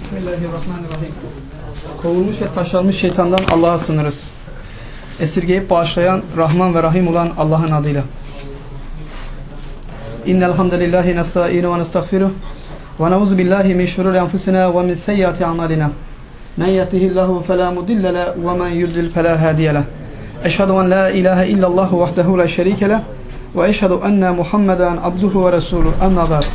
Bismillahirrahmanirrahim. Kovulmuş ve taşlanmış şeytandan Allah'a sığınırız. Esirgeyip bağışlayan, Rahman ve Rahim olan Allah'ın adıyla. İnnel hamdelellahi nesta'inu ve nestağfiruh ve na'uzu billahi min şururi enfusina ve min seyyiati a'malina. Men yehdihillahu fela mudille lehu ve men yudlil fela hadiye lehu. Eşhedü en la ilahe illallah vahdehu la şerike lehu ve eşhedü enne Muhammeden abduhu ve resuluhu. Amma ba'd.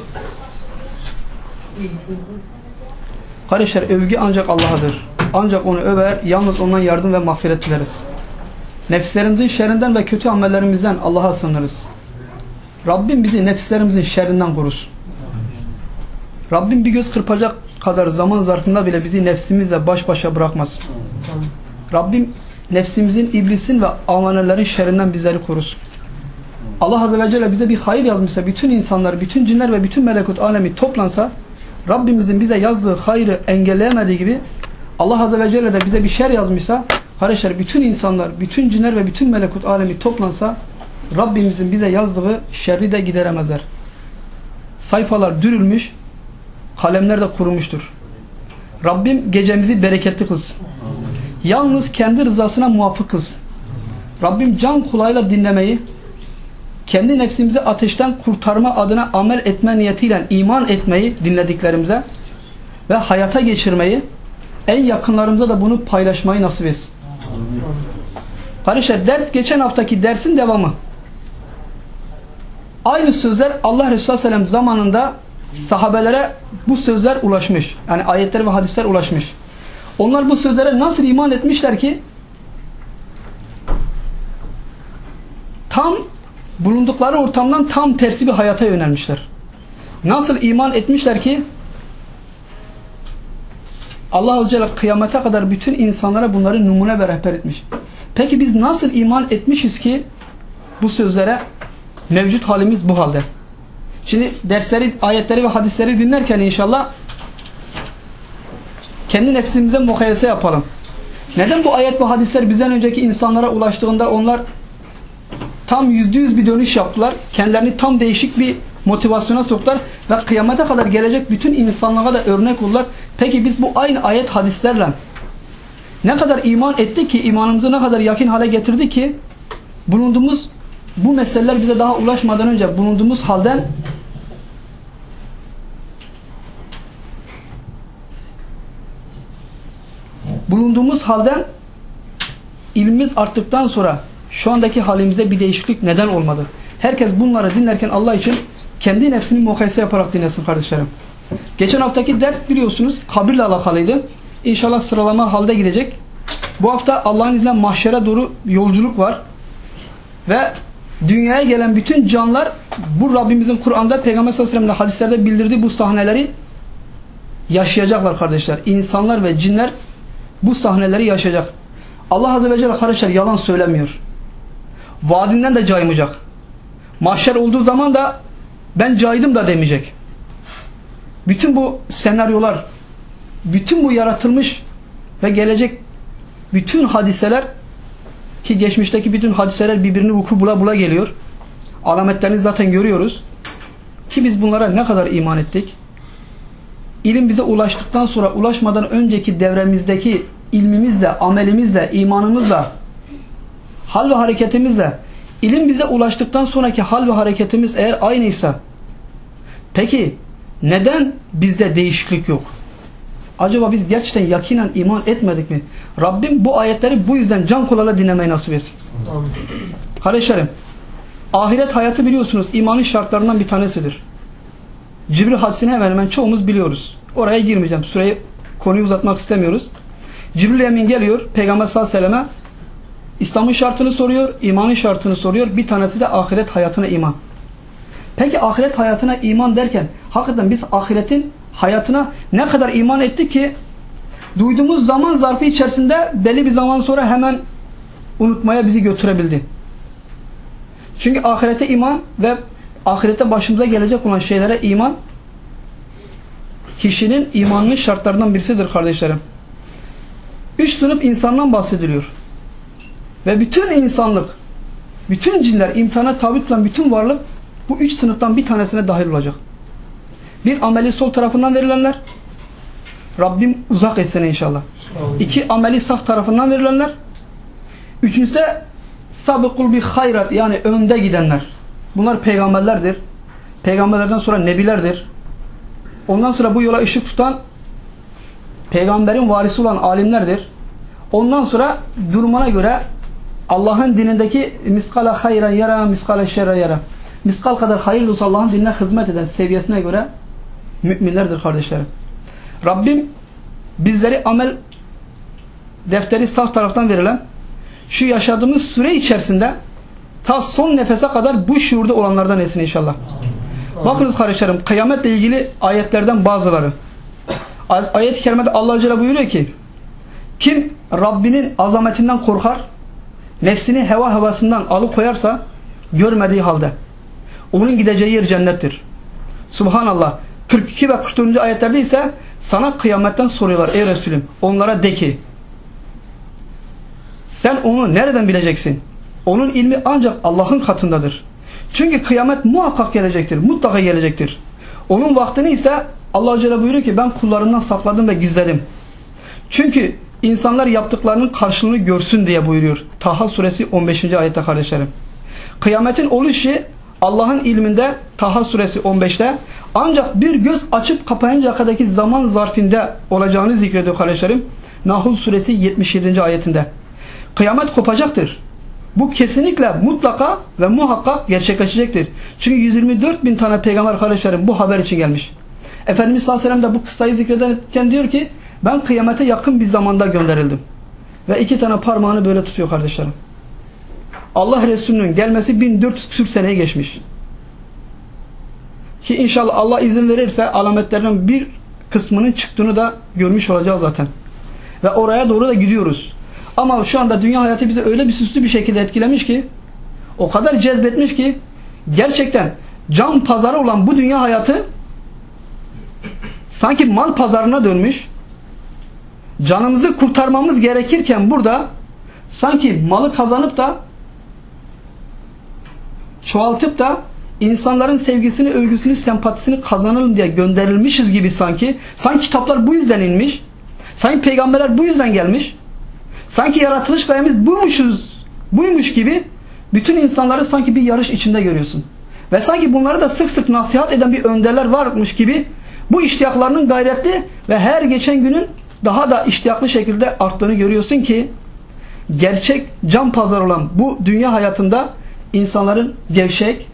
Kardeşler, övgü ancak Allah'adır. Ancak onu över, yalnız ondan yardım ve mağfiret dileriz. Nefislerimizin şerrinden ve kötü amellerimizden Allah'a sığınırız. Rabbim bizi nefislerimizin şerrinden korusun. Rabbim bir göz kırpacak kadar zaman zarfında bile bizi nefsimizle baş başa bırakmasın. Rabbim nefsimizin, iblisin ve avanelerin şerrinden bizleri korusun. Allah Azze ve Celle bize bir hayır yazmışsa, bütün insanlar, bütün cinler ve bütün melekut alemi toplansa, Rabbimizin bize yazdığı hayrı engelleyemediği gibi Allah Azze ve Celle de bize bir şer yazmışsa, kardeşler, bütün insanlar, bütün cinler ve bütün melekut alemi toplansa Rabbimizin bize yazdığı şerri de gideremezler. Sayfalar dürülmüş, kalemler de kurumuştur. Rabbim gecemizi bereketli kılsın. Yalnız kendi rızasına muvafık kılsın. Rabbim can kulağıyla dinlemeyi, kendi nefsimizi ateşten kurtarma adına amel etme niyetiyle iman etmeyi dinlediklerimize ve hayata geçirmeyi, en yakınlarımıza da bunu paylaşmayı nasip etsin. Kardeşler, ders geçen haftaki dersin devamı. Aynı sözler Allah Resulü Aleyhisselam zamanında sahabelere bu sözler ulaşmış. Yani ayetler ve hadisler ulaşmış. Onlar bu sözlere nasıl iman etmişler ki tam bulundukları ortamdan tam tersi bir hayata yönelmişler. Nasıl iman etmişler ki Allah Azze ve Celle kıyamete kadar bütün insanlara bunları numune ve rehber etmiş. Peki biz nasıl iman etmişiz ki bu sözlere mevcut halimiz bu halde? Şimdi dersleri, ayetleri ve hadisleri dinlerken inşallah kendi nefsimize mukayese yapalım. Neden bu ayet ve hadisler bizden önceki insanlara ulaştığında onlar tam %100 bir dönüş yaptılar. Kendilerini tam değişik bir motivasyona soktular ve kıyamete kadar gelecek bütün insanlığa da örnek oldular. Peki biz bu aynı ayet hadislerle ne kadar iman ettik ki, imanımızı ne kadar yakın hale getirdik ki bulunduğumuz bu meseleler bize daha ulaşmadan önce bulunduğumuz halden ilmimiz arttıktan sonra şu andaki halimize bir değişiklik neden olmadı? Herkes bunları dinlerken Allah için kendi nefsini mukayese yaparak dinlesin kardeşlerim. Geçen haftaki ders biliyorsunuz kabirle alakalıydı. İnşallah sıralama halde gidecek. Bu hafta Allah'ın izniyle mahşere doğru yolculuk var. Ve dünyaya gelen bütün canlar bu Rabbimizin Kur'an'da, Peygamber sallallahu aleyhi ve sellem'de hadislerde bildirdiği bu sahneleri yaşayacaklar kardeşler. İnsanlar ve cinler bu sahneleri yaşayacak. Allah Azze ve Celle kardeşler yalan söylemiyor. Vaadinden de caymayacak. Mahşer olduğu zaman da ben caydım da demeyecek. Bütün bu senaryolar, bütün bu yaratılmış ve gelecek bütün hadiseler, ki geçmişteki bütün hadiseler birbirini vuku bula bula geliyor. Alametlerini zaten görüyoruz. Ki biz bunlara ne kadar iman ettik? İlim bize ulaştıktan sonra, ulaşmadan önceki devremizdeki ilmimizle, amelimizle, imanımızla, hal ve hareketimizle, ilim bize ulaştıktan sonraki hal ve hareketimiz eğer aynıysa, peki neden bizde değişiklik yok? Acaba biz gerçekten yakinen iman etmedik mi? Rabbim bu ayetleri bu yüzden can kulağıyla dinlemeyi nasip etsin. Kardeşlerim, ahiret hayatı biliyorsunuz imanın şartlarından bir tanesidir. Cibril hadisini hemen hemen çoğumuz biliyoruz. Oraya girmeyeceğim. Konuyu uzatmak istemiyoruz. Cibril Emin geliyor Peygamber sallallahu aleyhi ve selleme, İslam'ın şartını soruyor, imanın şartını soruyor. Bir tanesi de ahiret hayatına iman. Peki ahiret hayatına iman derken hakikaten biz ahiretin hayatına ne kadar iman ettik ki duyduğumuz zaman zarfı içerisinde belli bir zaman sonra hemen unutmaya bizi götürebildi. Çünkü ahirete iman ve ahirete başımıza gelecek olan şeylere iman kişinin imanının şartlarından birisidir kardeşlerim. 3 sınıf insandan bahsediliyor. Ve bütün insanlık, bütün cinler, imtihana tabi tutulan bütün varlık bu 3 sınıftan bir tanesine dahil olacak. Bir, ameli sol tarafından verilenler. Rabbim uzak etsin inşallah. 2 ameli sağ tarafından verilenler. 3'üncüsü sabıkul bi hayrat, yani önde gidenler. Bunlar peygamberlerdir. Peygamberlerden sonra nebilerdir. Ondan sonra bu yola ışık tutan peygamberin varisi olan alimlerdir. Ondan sonra durumuna göre Allah'ın dinindeki miskala hayran yara, miskala şerra yara. Miskal kadar hayırlı olsa Allah'ın dinine hizmet eden seviyesine göre müminlerdir kardeşlerim. Rabbim bizleri amel defteri sağ taraftan verilen şu yaşadığımız süre içerisinde ta son nefese kadar bu şuurda olanlardan etsin inşallah. Bakınız kardeşlerim, kıyametle ilgili ayetlerden bazıları. Ayet-i kerimede Allah Celle buyuruyor ki, kim Rabbinin azametinden korkar, nefsini heva havasından alıkoyarsa görmediği halde onun gideceği yer cennettir. Subhanallah. 42 ve 44. ayetlerde ise sana kıyametten soruyorlar ey Resulüm. Onlara de ki, sen onu nereden bileceksin? Onun ilmi ancak Allah'ın katındadır. Çünkü kıyamet muhakkak gelecektir. Mutlaka gelecektir. Onun vaktini ise Allah Celle buyuruyor ki ben kullarımdan sakladım ve gizledim. Çünkü insanlar yaptıklarının karşılığını görsün diye buyuruyor. Taha suresi 15. ayette kardeşlerim. Kıyametin oluşu Allah'ın ilminde Taha suresi 15'te ancak bir göz açıp kapayıncaya kadarki zaman zarfinde olacağını zikrediyor kardeşlerim. Nahl suresi 77. ayetinde. Kıyamet kopacaktır. Bu kesinlikle mutlaka ve muhakkak gerçekleşecektir. Çünkü 124.000 tane peygamber kardeşlerim bu haber için gelmiş. Efendimiz sallallahu aleyhi ve sellem de bu kıssayı zikrederken diyor ki ben kıyamete yakın bir zamanda gönderildim. Ve 2 tane parmağını böyle tutuyor kardeşlerim. Allah Resulü'nün gelmesi 1440 seneye geçmiş. Ki inşallah Allah izin verirse alametlerinin bir kısmının çıktığını da görmüş olacağız zaten. Ve oraya doğru da gidiyoruz. Ama şu anda dünya hayatı bizi öyle bir süslü bir şekilde etkilemiş ki, o kadar cezbetmiş ki, gerçekten can pazarı olan bu dünya hayatı sanki mal pazarına dönmüş. Canımızı kurtarmamız gerekirken burada sanki malı kazanıp da çoğaltıp da insanların sevgisini, övgüsünü, sempatisini kazanalım diye gönderilmişiz gibi sanki. Sanki kitaplar bu yüzden inmiş. Sanki peygamberler bu yüzden gelmiş. Sanki yaratılış gayemiz buymuş gibi bütün insanları sanki bir yarış içinde görüyorsun. Ve sanki bunları da sık sık nasihat eden bir önderler varmış gibi bu iştiyaklarının gayretli ve her geçen günün daha da iştiyaklı şekilde arttığını görüyorsun ki gerçek can pazarı olan bu dünya hayatında insanların gevşek,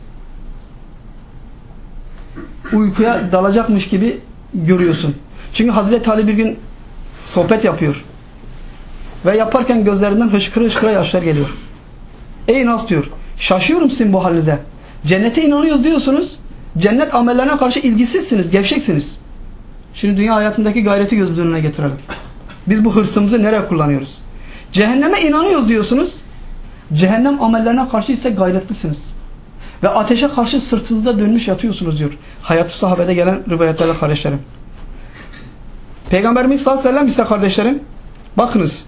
uykuya dalacakmış gibi görüyorsun. Çünkü Hazreti Ali bir gün sohbet yapıyor. Ve yaparken gözlerinden hışkıra hışkıra yaşlar geliyor. Ey Nas diyor, şaşıyorum sizin bu halinize. Cennete inanıyoruz diyorsunuz. Cennet amellerine karşı ilgisizsiniz, gevşeksiniz. Şimdi dünya hayatındaki gayreti göz önüne getirelim. Biz bu hırsımızı nereye kullanıyoruz? Cehenneme inanıyoruz diyorsunuz. Cehennem amellerine karşı ise gayretlisiniz. Ve ateşe karşı sırtınızda dönmüş yatıyorsunuz diyor. Hayat-ı sahabede gelen rivayetlerle kardeşlerim. Peygamberimiz sallallahu aleyhi ve sellem ise kardeşlerim, bakınız.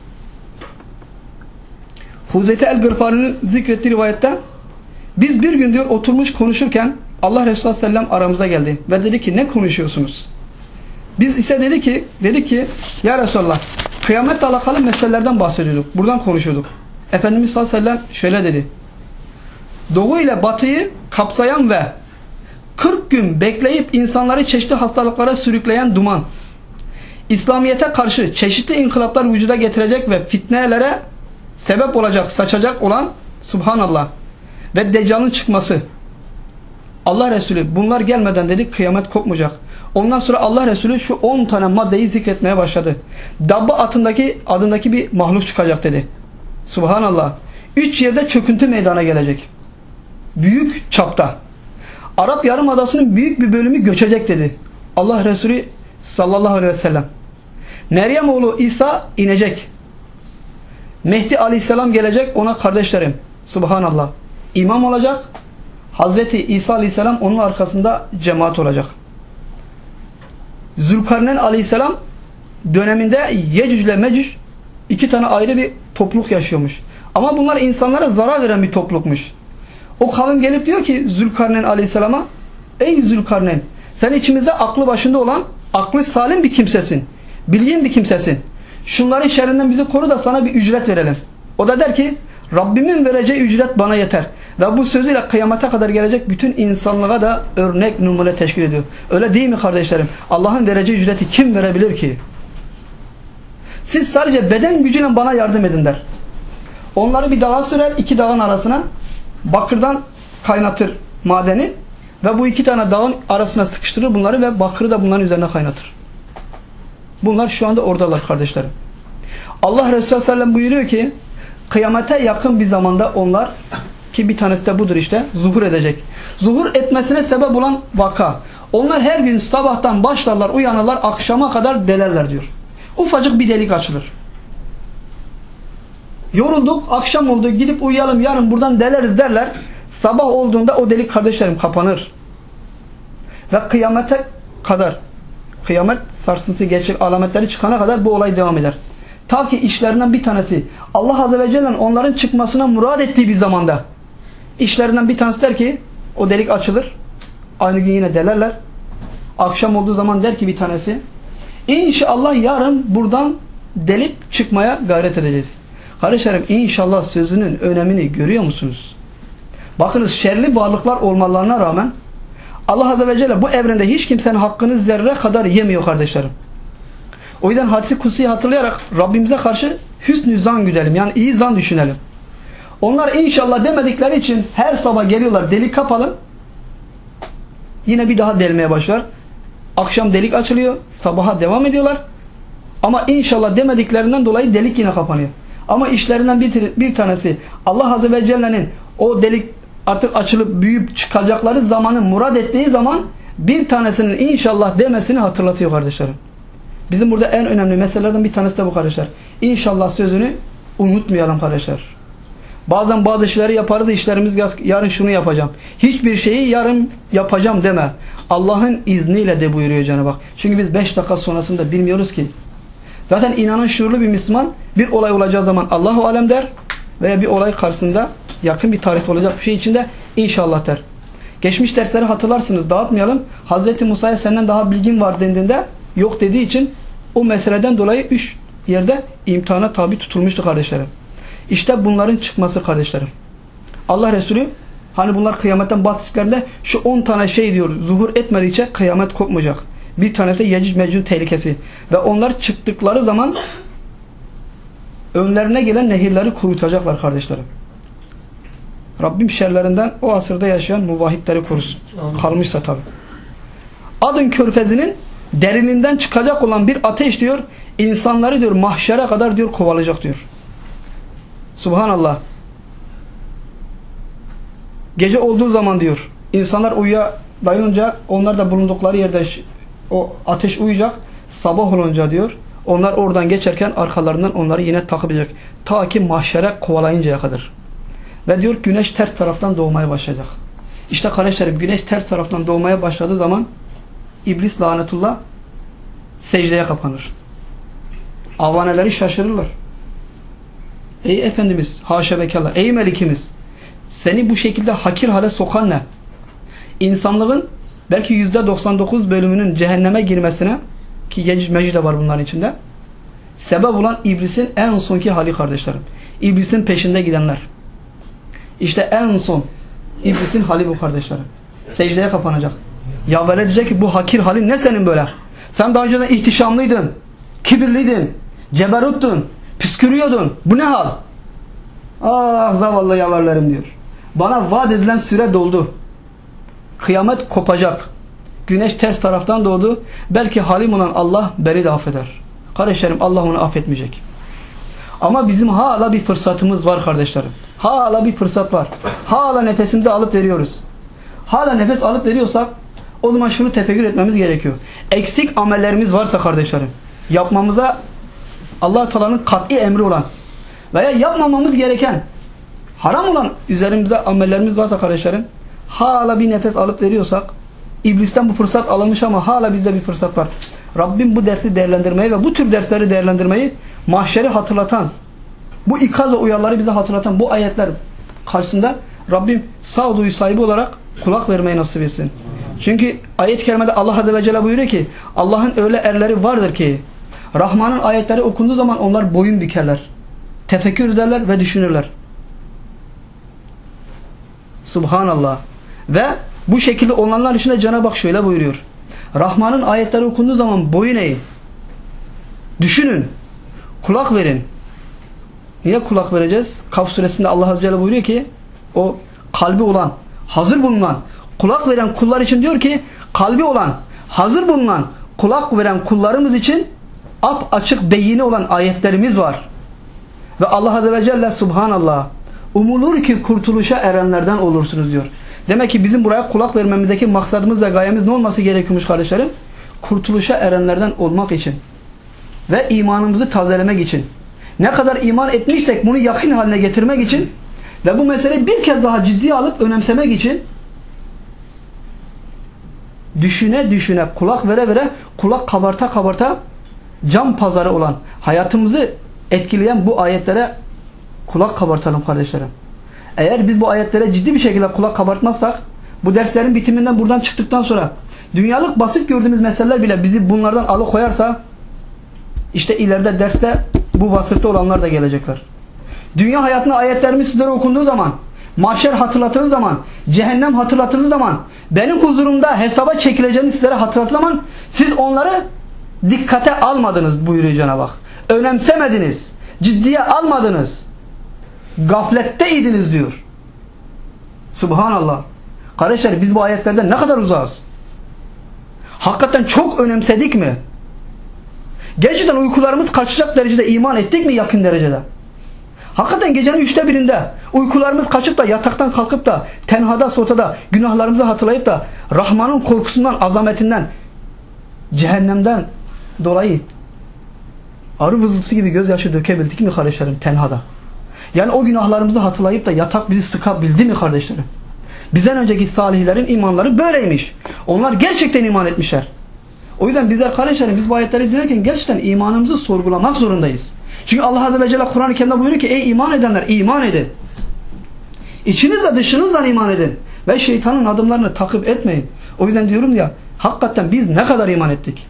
Huzeyfe el-Gırfari'nin zikrettiği rivayette biz bir gün diyor oturmuş konuşurken Allah Resulü sallallahu aleyhi ve sellem aramıza geldi ve dedi ki ne konuşuyorsunuz? Biz ise dedi ki ya Resulallah kıyametle alakalı meselelerden bahsediyorduk. Buradan konuşuyorduk. Efendimiz sallallahu aleyhi ve sellem şöyle dedi. Doğu ile batıyı kapsayan ve 40 gün bekleyip insanları çeşitli hastalıklara sürükleyen duman, İslamiyet'e karşı çeşitli inkılaplar vücuda getirecek ve fitnelere sebep olacak, saçacak olan subhanallah ve Deccal'ın çıkması. Allah Resulü bunlar gelmeden dedi kıyamet kopmayacak. Ondan sonra Allah Resulü şu 10 tane maddeyi zikretmeye başladı. Dabbe adındaki bir mahluk çıkacak dedi. Subhanallah. 3 yerde çöküntü meydana gelecek. Büyük çapta. Arap Yarımadası'nın büyük bir bölümü göçecek dedi. Allah Resulü sallallahu aleyhi ve sellem. Meryem oğlu İsa inecek. Mehdi aleyhisselam gelecek ona kardeşlerim. Subhanallah. İmam olacak. Hazreti İsa aleyhisselam onun arkasında cemaat olacak. Zülkarneyn aleyhisselam döneminde Yecüc ile Mecüc 2 tane ayrı bir topluluk yaşıyormuş. Ama bunlar insanlara zarar veren bir toplulukmuş. O kavim gelip diyor ki Zülkarneyn aleyhisselama ey Zülkarneyn sen içimizde aklı başında olan aklı salim bir kimsesin. Bilgin bir kimsesin. Şunların şerrinden bizi koru da sana bir ücret verelim. O da der ki Rabbimin vereceği ücret bana yeter. Ve bu sözüyle kıyamete kadar gelecek bütün insanlığa da örnek numune teşkil ediyor. Öyle değil mi kardeşlerim? Allah'ın vereceği ücreti kim verebilir ki? Siz sadece beden gücüyle bana yardım edin der. Onları bir dağa sürer, iki dağın arasına bakırdan kaynatır madeni ve bu iki tane dağın arasına sıkıştırır bunları ve bakırı da bunların üzerine kaynatır. Bunlar şu anda oradalar kardeşlerim. Allah Resulü sallallahu aleyhi ve sellem buyuruyor ki kıyamete yakın bir zamanda onlar, ki bir tanesi de budur işte, zuhur edecek. Zuhur etmesine sebep olan vaka. Onlar her gün sabahtan başlarlar, uyanırlar, akşama kadar delerler diyor. Ufacık bir delik açılır. Yorulduk, akşam oldu, gidip uyuyalım, yarın buradan deleriz derler. Sabah olduğunda o delik kardeşlerim kapanır. Ve kıyamete kadar, kıyamet sarsıntısı geçecek alametleri çıkana kadar bu olay devam eder. Ta ki işlerinden bir tanesi Allah Azze ve Celle'nin onların çıkmasına murad ettiği bir zamanda işlerinden bir tanesi der ki o delik açılır. Aynı gün yine delerler. Akşam olduğu zaman der ki bir tanesi İnşallah yarın buradan delip çıkmaya gayret edeceğiz. Kardeşlerim inşallah sözünün önemini görüyor musunuz? Bakınız şerli varlıklar olmalarına rağmen Allah Azze ve Celle bu evrende hiç kimsenin hakkını zerre kadar yemiyor kardeşlerim. O yüzden hadis-i kutsiyi hatırlayarak Rabbimize karşı hüsnü zan güdelim. Yani iyi zan düşünelim. Onlar inşallah demedikleri için her sabah geliyorlar, delik kapalı. Yine bir daha delmeye başlar. Akşam delik açılıyor, sabaha devam ediyorlar. Ama inşallah demediklerinden dolayı delik yine kapanıyor. Ama işlerinden bir tanesi Allah Azze ve Celle'nin o delik artık açılıp büyüyüp çıkacakları zamanı murad ettiği zaman bir tanesinin inşallah demesini hatırlatıyor kardeşlerim. Bizim burada en önemli meselelerden bir tanesi de bu kardeşler. İnşallah sözünü unutmayalım kardeşler. Bazen bazı işleri yaparız, işlerimiz yarın şunu yapacağım. Hiçbir şeyi yarın yapacağım deme. Allah'ın izniyle de buyuruyor Cenab-ı Hak. Çünkü biz 5 dakika sonrasında bilmiyoruz ki. Zaten inanan şuurlu bir Müslüman bir olay olacağı zaman Allahu alem der veya bir olay karşısında yakın bir tarih olacak bir şey içinde inşallah der. Geçmiş dersleri hatırlarsınız, dağıtmayalım. Hazreti Musa'ya senden daha bilgin var dendiğinde yok dediği için o meseleden dolayı 3 yerde imtihana tabi tutulmuştu kardeşlerim. İşte bunların çıkması kardeşlerim. Allah Resulü hani bunlar kıyametten bahsettiklerinde şu 10 tane şey diyor zuhur etmedikçe kıyamet kopmayacak. Bir tanesi Yecüc Mecüc tehlikesi. Ve onlar çıktıkları zaman önlerine gelen nehirleri kurutacaklar kardeşlerim. Rabbim şerlerinden o asırda yaşayan muvahhidleri korusun. Kalmışsa tabi. Adın körfezinin derininden çıkacak olan bir ateş diyor, insanları diyor mahşere kadar diyor kovalayacak diyor. Subhanallah. Gece olduğu zaman diyor, insanlar uyuya dayınca onlar da bulundukları yerde o ateş uyuyacak. Sabah olunca diyor, onlar oradan geçerken arkalarından onları yine takip edecek. Ta ki mahşere kovalayıncaya kadar. Ve diyor güneş ters taraftan doğmaya başlayacak. İşte kardeşlerim güneş ters taraftan doğmaya başladığı zaman İblis lanetullah secdeye kapanır. Avaneleri şaşırırlar. Ey Efendimiz, haşa ve kella, ey Melikimiz, seni bu şekilde hakir hale sokan ne? İnsanlığın belki %99 bölümünün cehenneme girmesine, ki Yecüc Mecüc de var bunların içinde, sebep olan iblisin en sonki hali kardeşlerim. İblisin peşinde gidenler. İşte en son iblisin hali bu kardeşlerim. Secdeye kapanacak. Yaver edecek ki bu hakir halin ne senin böyle? Sen daha önceden ihtişamlıydın, kibirliydin, ceberuttun, püskürüyordun. Bu ne hal? Ah zavallı yaverlerim diyor. Bana vaat edilen süre doldu. Kıyamet kopacak. Güneş ters taraftan doğdu. Belki halim olan Allah beni de affeder. Kardeşlerim Allah onu affetmeyecek. Ama bizim hala bir fırsatımız var kardeşlerim. Hala bir fırsat var. Hala nefesimizi alıp veriyoruz. Hala nefes alıp veriyorsak o zaman şunu tefekkür etmemiz gerekiyor. Eksik amellerimiz varsa kardeşlerim, yapmamıza Allah-u Teala'nın kat'i emri olan veya yapmamamız gereken haram olan üzerimizde amellerimiz varsa kardeşlerim, hala bir nefes alıp veriyorsak, İblisten bu fırsat alınmış ama hala bizde bir fırsat var. Rabbim bu dersi değerlendirmeyi ve bu tür dersleri değerlendirmeyi, mahşeri hatırlatan, bu ikaz ve uyarıları bize hatırlatan bu ayetler karşısında Rabbim sağduyu sahibi olarak kulak vermeyi nasip etsin. Çünkü ayet-i kerimede Allah Azze ve Celle buyuruyor ki Allah'ın öyle erleri vardır ki Rahman'ın ayetleri okunduğu zaman onlar boyun bükerler. Tefekkür ederler ve düşünürler. Subhanallah. Ve bu şekilde olanlar için de Cenab-ı Hak şöyle buyuruyor. Rahman'ın ayetleri okunduğu zaman boyun eğin. Düşünün. Kulak verin. Niye kulak vereceğiz? Kaf suresinde Allah Azze ve Celle buyuruyor ki o kalbi olan, hazır bulunan, kulak veren kullar için diyor ki kalbi olan, hazır bulunan, kulak veren kullarımız için açık beyini olan ayetlerimiz var. Ve Allah Azze ve Celle Subhanallah umulur ki kurtuluşa erenlerden olursunuz diyor. Demek ki bizim buraya kulak vermemizdeki maksadımız ve gayemiz ne olması gerekiyormuş kardeşlerim? Kurtuluşa erenlerden olmak için. Ve imanımızı tazelemek için. Ne kadar iman etmişsek bunu yakın haline getirmek için ve bu meseleyi bir kez daha ciddiye alıp önemsemek için düşüne düşüne, kulak vere vere, kulak kabarta kabarta cam pazarı olan, hayatımızı etkileyen bu ayetlere kulak kabartalım kardeşlerim. Eğer biz bu ayetlere ciddi bir şekilde kulak kabartmazsak, bu derslerin bitiminden buradan çıktıktan sonra dünyalık basit gördüğümüz meseleler bile bizi bunlardan alıkoyarsa, işte ileride derste bu vasıfta olanlar da gelecekler. Dünya hayatında ayetlerimiz sizlere okunduğu zaman, mahşer hatırlatıldığı zaman, cehennem hatırlatıldığı zaman, benim huzurumda hesaba çekileceğini sizlere hatırlattığı zaman, siz onları dikkate almadınız buyuruyor Cenab-ı Hak. Önemsemediniz, ciddiye almadınız, gafletteydiniz diyor. Subhanallah. Kardeşler biz bu ayetlerden ne kadar uzağız? Hakikaten çok önemsedik mi? Gerçekten uykularımız kaçacak derecede iman ettik mi yakın derecede? Hakikaten gecenin 1/3'ünde uykularımız kaçıp da yataktan kalkıp da tenhada sotada günahlarımızı hatırlayıp da Rahman'ın korkusundan, azametinden, cehennemden dolayı arı vızıltısı gibi gözyaşı dökebildik mi kardeşlerim tenhada? Yani o günahlarımızı hatırlayıp da yatak bizi sıkabildi mi kardeşlerim? Bizden önceki salihlerin imanları böyleymiş. Onlar gerçekten iman etmişler. O yüzden bizler kardeşlerim biz bu ayetleri dinlerken gerçekten imanımızı sorgulamak zorundayız. Çünkü Allah Azze ve Celle Kur'an-ı Kerim'de buyuruyor ki ey iman edenler iman edin. İçinizle dışınızla iman edin. Ve şeytanın adımlarını takip etmeyin. O yüzden diyorum ya hakikaten biz ne kadar iman ettik?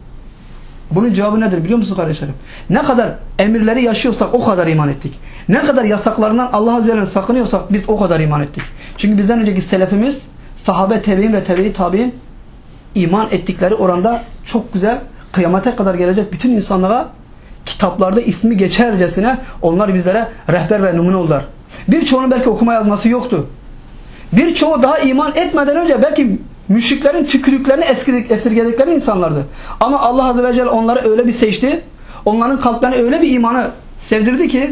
Bunun cevabı nedir biliyor musunuz kardeşlerim? Ne kadar emirleri yaşıyorsak o kadar iman ettik. Ne kadar yasaklarından Allah Azze ve Celle'nin sakınıyorsak biz o kadar iman ettik. Çünkü bizden önceki selefimiz sahabe, tebiin ve tebe-i tabiin iman ettikleri oranda çok güzel kıyamete kadar gelecek bütün insanlara kitaplarda ismi geçercesine onlar bizlere rehber ve numune oldular. Birçoğunun belki okuma yazması yoktu. Birçoğu daha iman etmeden önce belki müşriklerin tükürüklerini esirgedikleri insanlardı. Ama Allah Azze ve Celle onları öyle bir seçti. Onların kalplerine öyle bir imanı sevdirdi ki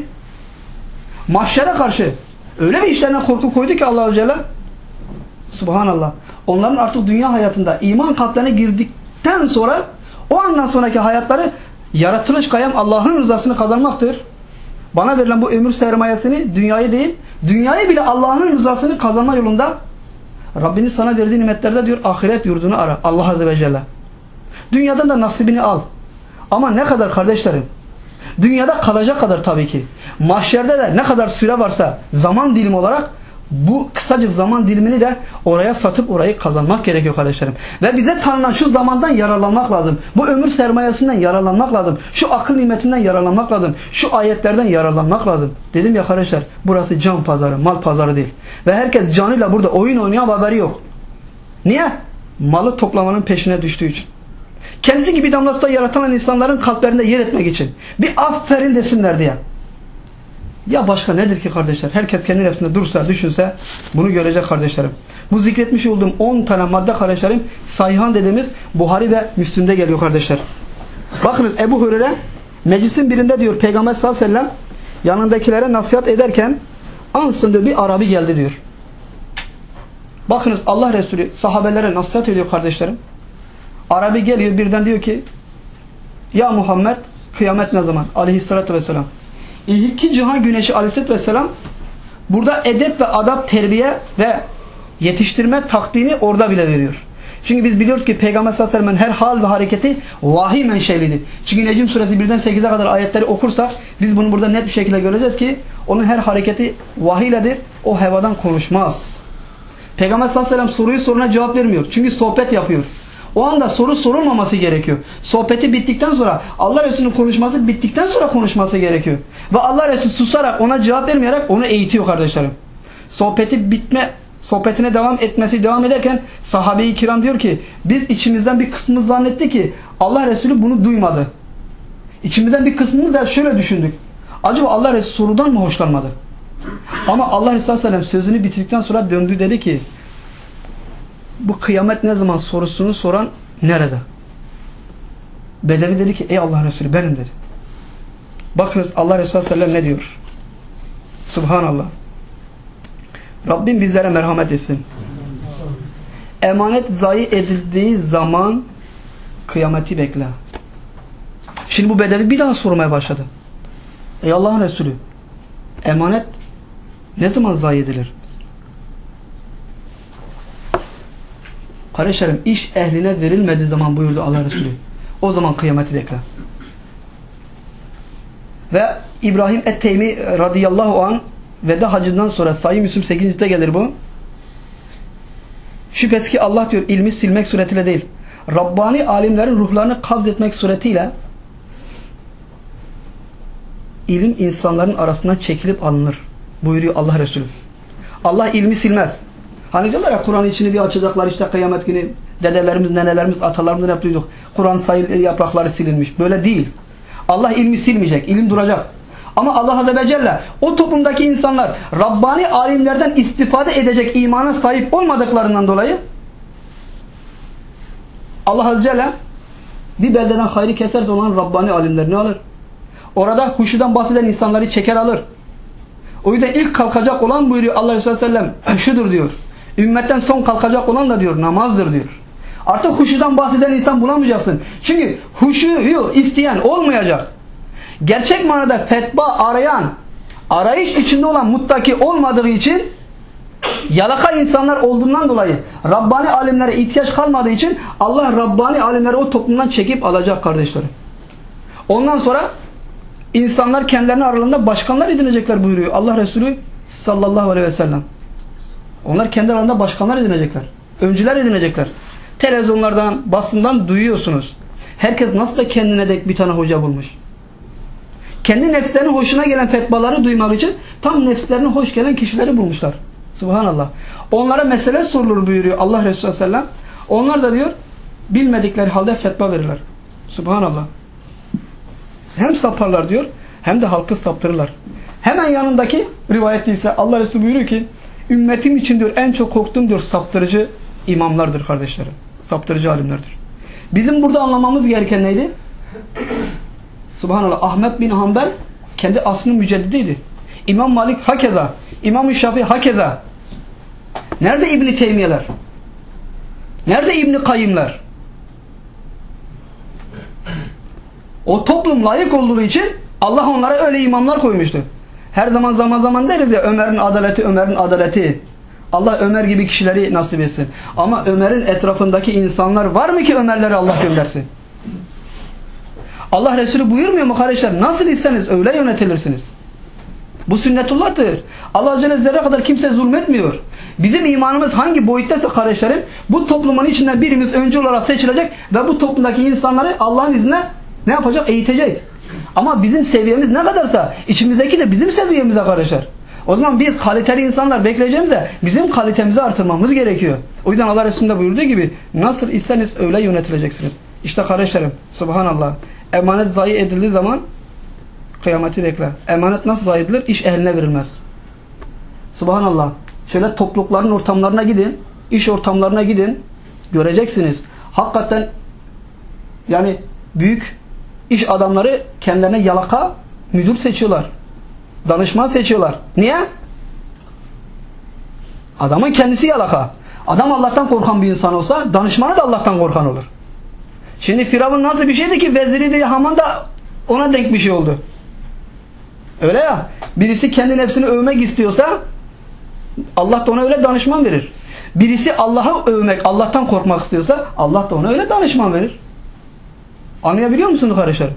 mahşere karşı öyle bir işlerine korku koydu ki Allah Azze ve Celle Subhanallah. Onların artık dünya hayatında iman kalplerine girdikten sonra o andan sonraki hayatları yaratılış gayem Allah'ın rızasını kazanmaktır. Bana verilen bu ömür sermayesini dünyayı değil, dünyayı bile Allah'ın rızasını kazanma yolunda Rabbinin sana verdiği nimetlerde diyor ahiret yurdunu ara. Allah Azze ve Celle. Dünyadan da nasibini al. Ama ne kadar kardeşlerim? Dünyada kalacak kadar tabii ki. Mahşerde de ne kadar süre varsa zaman dilimi olarak bu kısacık zaman dilimini de oraya satıp orayı kazanmak gerekiyor kardeşlerim. Ve bize tanınan şu zamandan yararlanmak lazım. Bu ömür sermayesinden yararlanmak lazım. Şu akıl nimetinden yararlanmak lazım. Şu ayetlerden yararlanmak lazım. Dedim ya kardeşler burası can pazarı, mal pazarı değil. Ve herkes canıyla burada oyun oynuyor haberi yok. Niye? Malı toplamanın peşine düştüğü için. Kendisi gibi damlası da yaratan insanların kalplerinde yer etmek için. Bir aferin desinler diye. Ya başka nedir ki kardeşler? Herkes kendi nefsinde dursa, düşünse bunu görecek kardeşlerim. Bu zikretmiş olduğum 10 tane madde kardeşlerim Sayhan dediğimiz Buhari ve Müslim'de geliyor kardeşler. Bakınız Ebu Hureyre meclisin birinde diyor Peygamber sallallahu aleyhi ve sellem yanındakilere nasihat ederken ansında bir Arabi geldi diyor. Bakınız Allah Resulü sahabelere nasihat ediyor kardeşlerim. Arabi geliyor birden diyor ki ya Muhammed kıyamet ne zaman? Aleyhissalatü vesselam. İki cihan güneşi aleyhissalatü vesselam burada edep ve adab terbiye ve yetiştirme taktiğini orada bile veriyor. Çünkü biz biliyoruz ki Peygamber sallallahu aleyhi ve sellem'in her hal ve hareketi vahiy menşeliydi. Çünkü Necm suresi 1'den 8'e kadar ayetleri okursak biz bunu burada net bir şekilde göreceğiz ki onun her hareketi vahiyledir. O hevadan konuşmaz. Peygamber sallallahu aleyhi ve sellem soruyu soruna cevap vermiyor. Çünkü sohbet yapıyor. O anda soru sorulmaması gerekiyor. Sohbeti bittikten sonra, Allah Resulü'nün konuşması bittikten sonra konuşması gerekiyor. Ve Allah Resulü susarak, ona cevap vermeyerek onu eğitiyor kardeşlerim. Sohbetine devam ederken sahabe-i kiram diyor ki, biz içimizden bir kısmımız zannetti ki Allah Resulü bunu duymadı. İçimizden bir kısmımız da şöyle düşündük. Acaba Allah Resulü sorudan mı hoşlanmadı? Ama Allah Resulü sallallahu aleyhi ve sellem sözünü bitirdikten sonra döndü, dedi ki, bu kıyamet ne zaman sorusunu soran nerede? Bedevi dedi ki, ey Allah Resulü benim dedi. Bakınız Allah Resulü sallallahu aleyhi ve sellem ne diyor? Subhanallah. Rabbim bizlere merhamet etsin. Emanet zayi edildiği zaman kıyameti bekle. Şimdi bu bedevi bir daha sormaya başladı. Ey Allah'ın Resulü, emanet ne zaman zayi edilir? Kardeşlerim, iş ehline verilmediği zaman buyurdu Allah Resulü, o zaman kıyameti bekle. Ve İbrahim et-Teymi radıyallahu anh veda hacından sonra Sahih Müslim 8. gelir bu. Şüphesiz ki Allah diyor, ilmi silmek suretiyle değil, Rabbani alimlerin ruhlarını kabz etmek suretiyle ilim insanların arasından çekilip alınır buyuruyor Allah Resulü. Allah ilmi silmez. Hani diyorlar ya, Kur'an içini bir açacaklar, işte kıyamet günü dedelerimiz, nenelerimiz, atalarımızdan hep duyduk. Kur'an sayılı yaprakları silinmiş. Böyle değil. Allah ilmi silmeyecek. İlim duracak. Ama Allah Azze ve Celle o toplumdaki insanlar Rabbani alimlerden istifade edecek imana sahip olmadıklarından dolayı Allah Azze ve Celle bir beldeden hayrı keserse olan Rabbani alimler ne alır? Orada huşudan bahseden insanları çeker alır. O yüzden ilk kalkacak olan buyuruyor Allah Resulü sallallahu aleyhi ve sellem huşudur diyor. Ümmetten son kalkacak olan da diyor namazdır diyor. Artık huşudan bahseden insan bulamayacaksın. Çünkü huşuyu isteyen olmayacak. Gerçek manada fetva arayan, arayış içinde olan muttaki olmadığı için, yalaka insanlar olduğundan dolayı Rabbani alimlere ihtiyaç kalmadığı için Allah Rabbani alimleri o toplumdan çekip alacak kardeşlerim. Ondan sonra insanlar kendilerine aralarında başkanlar edinecekler buyuruyor Allah Resulü sallallahu aleyhi ve sellem. Onlar kendi aralarında başkanlar edinecekler. Öncüler edinecekler. Televizyonlardan, basından duyuyorsunuz. Herkes nasıl da kendine de bir tane hoca bulmuş. Kendi nefslerinin hoşuna gelen fetvaları duymak için tam nefslerine hoş gelen kişileri bulmuşlar. Subhanallah. Onlara mesele sorulur buyuruyor Allah Resulü sallallahu aleyhi ve sellem. Onlar da diyor bilmedikleri halde fetva verirler. Subhanallah. Hem saparlar diyor, hem de halkı saptırırlar. Hemen yanındaki rivayette ise Allah Resulü buyuruyor ki, ümmetim için diyor en çok korktuğum diyor saptırıcı imamlardır kardeşlerim. Saptırıcı alimlerdir. Bizim burada anlamamız gereken neydi? Subhanallah. Ahmet bin Hanbel kendi aslının müceddidiydi. İmam Malik hakeza. İmam-ı Şafii hakeza. Nerede İbn-i Teymiyeler? Nerede İbn-i Kayyimler? O toplum layık olduğu için Allah onlara öyle imamlar koymuştu. Her zaman deriz ya, Ömer'in adaleti. Allah Ömer gibi kişileri nasip etsin. Ama Ömer'in etrafındaki insanlar var mı ki Ömer'leri Allah göndersin? Allah Resulü buyurmuyor mu kardeşler? Nasıl iseniz öyle yönetilirsiniz. Bu sünnetullah'tır. Allah Celle zerre kadar kimse zulmetmiyor. Bizim imanımız hangi boyuttaysa kardeşlerim, bu toplumun içinden birimiz öncü olarak seçilecek ve bu toplumdaki insanları Allah'ın izniyle ne yapacak? Eğitecek. Ama bizim seviyemiz ne kadarsa içimizdeki de bizim seviyemize kardeşler. O zaman biz kaliteli insanlar bekleyeceğimize bizim kalitemizi artırmamız gerekiyor. O yüzden Allah Resulü'nde buyurduğu gibi nasıl iseniz öyle yönetileceksiniz. İşte kardeşlerim, subhanallah, emanet zayi edildiği zaman kıyameti bekler. Emanet nasıl zayi edilir? İş ehline verilmez. Subhanallah. Şöyle toplulukların ortamlarına gidin, iş ortamlarına gidin, göreceksiniz. Hakikaten yani büyük iş adamları kendilerine yalaka müdür seçiyorlar. Danışman seçiyorlar. Niye? Adamın kendisi yalaka. Adam Allah'tan korkan bir insan olsa danışmanı da Allah'tan korkan olur. Şimdi Firavun nasıl bir şeydi ki veziri de Haman da ona denk bir şey oldu. Öyle ya. Birisi kendi nefsini övmek istiyorsa Allah da ona öyle danışman verir. Birisi Allah'ı övmek, Allah'tan korkmak istiyorsa Allah da ona öyle danışman verir. Anlayabiliyor musunuz kardeşlerim?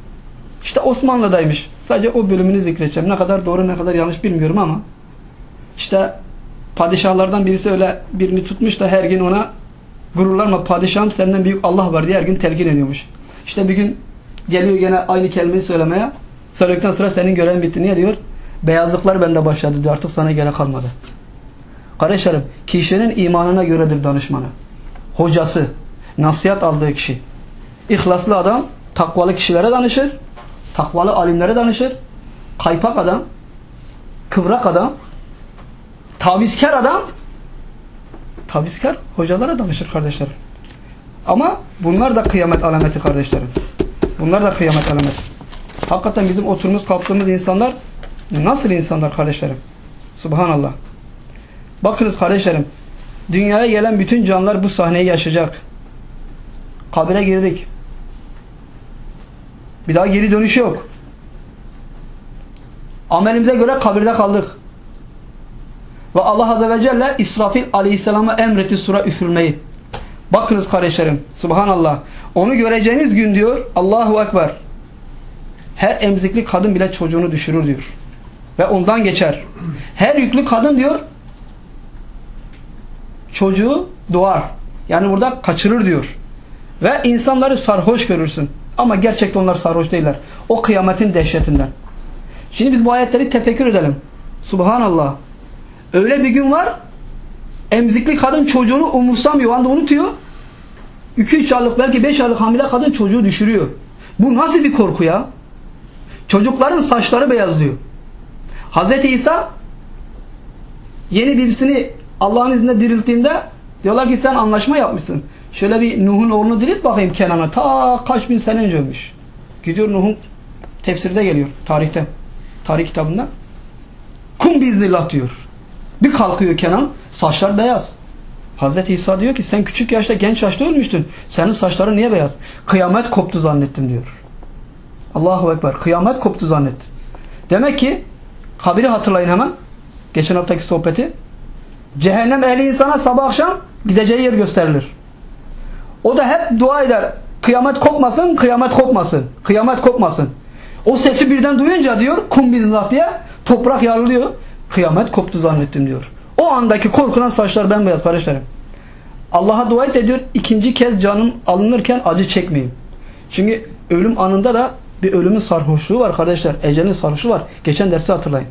İşte Osmanlı'daymış. Sadece o bölümünü zikredeceğim. Ne kadar doğru ne kadar yanlış bilmiyorum ama İşte padişahlardan birisi öyle birini tutmuş da her gün ona gururlanma padişahım senden büyük Allah var diye her gün telkin ediyormuş. İşte bir gün geliyor gene aynı kelimeyi söylemeye. Söyledikten sonra senin görevin bitti. Niye diyor? Beyazlıklar bende başladı diyor. Artık sana gerek kalmadı. Kardeşlerim, kişinin imanına göredir danışmanı. Hocası, nasihat aldığı kişi. İhlaslı adam takvalı kişilere danışır. Takvalı alimlere danışır. Kaypak adam, kıvrak adam, tavizkar adam, tavizkar hocalara danışır kardeşlerim. Ama bunlar da kıyamet alameti kardeşlerim. Bunlar da kıyamet alameti. Hakikaten bizim oturmuş kalktığımız insanlar nasıl insanlar kardeşlerim? Subhanallah. Bakınız kardeşlerim, dünyaya gelen bütün canlılar bu sahneyi yaşayacak. Kabire girdik. Bir daha geri dönüş yok. Amelimize göre kabirde kaldık. Ve Allah Azze ve Celle İsrafil Aleyhisselam'a emretti sura üfürmeyi. Bakınız kardeşlerim, subhanallah. Onu göreceğiniz gün diyor, Allahu Ekber. Her emzikli kadın bile çocuğunu düşürür diyor. Ve ondan geçer. Her yüklü kadın diyor, çocuğu doğar. Yani burada kaçırır diyor. Ve insanları sarhoş görürsün. Ama gerçekten onlar sarhoş değiller. O kıyametin dehşetinden. Şimdi biz bu ayetleri tefekkür edelim. Subhanallah. Öyle bir gün var, emzikli kadın çocuğunu umursamıyor, o anda unutuyor. 2-3 aylık belki 5 aylık hamile kadın çocuğu düşürüyor. Bu nasıl bir korku ya? Çocukların saçları beyazlıyor. Hz. İsa yeni birisini Allah'ın izniyle dirilttiğinde diyorlar ki sen anlaşma yapmışsın. Şöyle bir Nuh'un oğlunu dirilt bakayım Kenan'a. Ta kaç bin sene önce ölmüş. Gidiyor Nuh'un tefsirde geliyor. Tarihte. Tarih kitabında. Kum biiznillah diyor. Bir kalkıyor Kenan. Saçlar beyaz. Hz. İsa diyor ki sen küçük yaşta genç yaşta ölmüştün. Senin saçların niye beyaz? Kıyamet koptu zannettim diyor. Allahu Ekber. Kıyamet koptu zannettim. Demek ki kabiri hatırlayın hemen. Geçen haftaki sohbeti. Cehennem ehli insana sabah akşam gideceği yer gösterilir. O da hep dua eder. Kıyamet kopmasın, kıyamet kopmasın. Kıyamet kopmasın. O sesi birden duyunca diyor kum biiznillah diye toprak yarılıyor. Kıyamet koptu zannettim diyor. O andaki korkudan saçlar bembeyaz kardeşlerim. Allah'a dua et diyor ikinci kez canım alınırken acı çekmeyeyim. Çünkü ölüm anında da bir ölümün sarhoşluğu var kardeşler. Ecelin sarhoşluğu var. Geçen dersi hatırlayın.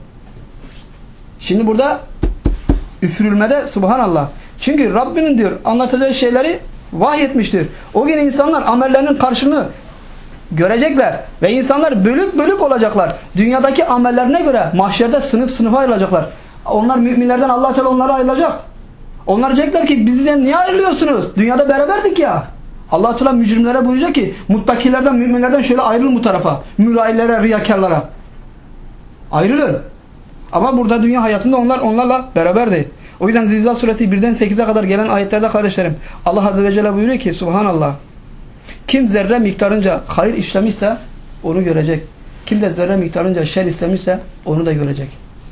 Şimdi burada üfürülmede subhanallah. Çünkü Rabbinin diyor anlatacağı şeyleri vahyetmiştir. O gün insanlar amellerinin karşılığını görecekler. Ve insanlar bölük bölük olacaklar. Dünyadaki amellerine göre mahşerde sınıf sınıfa ayrılacaklar. Onlar müminlerden Allah Teala onları ayrılacak. Onlar diyecekler ki bizden niye ayrılıyorsunuz? Dünyada beraberdik ya. Allah Teala mücrimlere buyuracak ki muttakilerden müminlerden şöyle ayrılın bu tarafa. Mürailere, riyakarlara. Ayrılın. Ama burada dünya hayatında onlar onlarla beraber değil. O yüzden Zilzal suresi 1'den 8'e kadar gelen ayetlerde kardeşlerim Allah Azze ve Celle buyuruyor ki subhanallah. Kim zerre miktarınca hayır işlemişse onu görecek. Kim de zerre miktarınca şer işlemişse onu da görecek.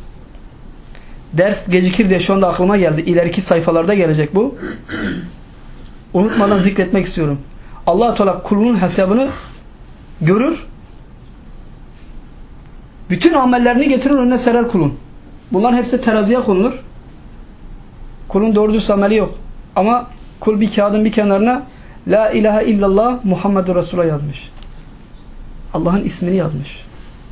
Ders gecikir diye şu anda aklıma geldi. İleriki sayfalarda gelecek bu. Unutmadan zikretmek istiyorum. Allah-u Teala kulunun hesabını görür. Bütün amellerini getirir önüne serer kulun. Bunların hepsi teraziye konulur. Kulun doğru dürüst ameli yok. Ama kul bir kağıdın bir kenarına La ilahe illallah Muhammedur Resulullah yazmış. Allah'ın ismini yazmış.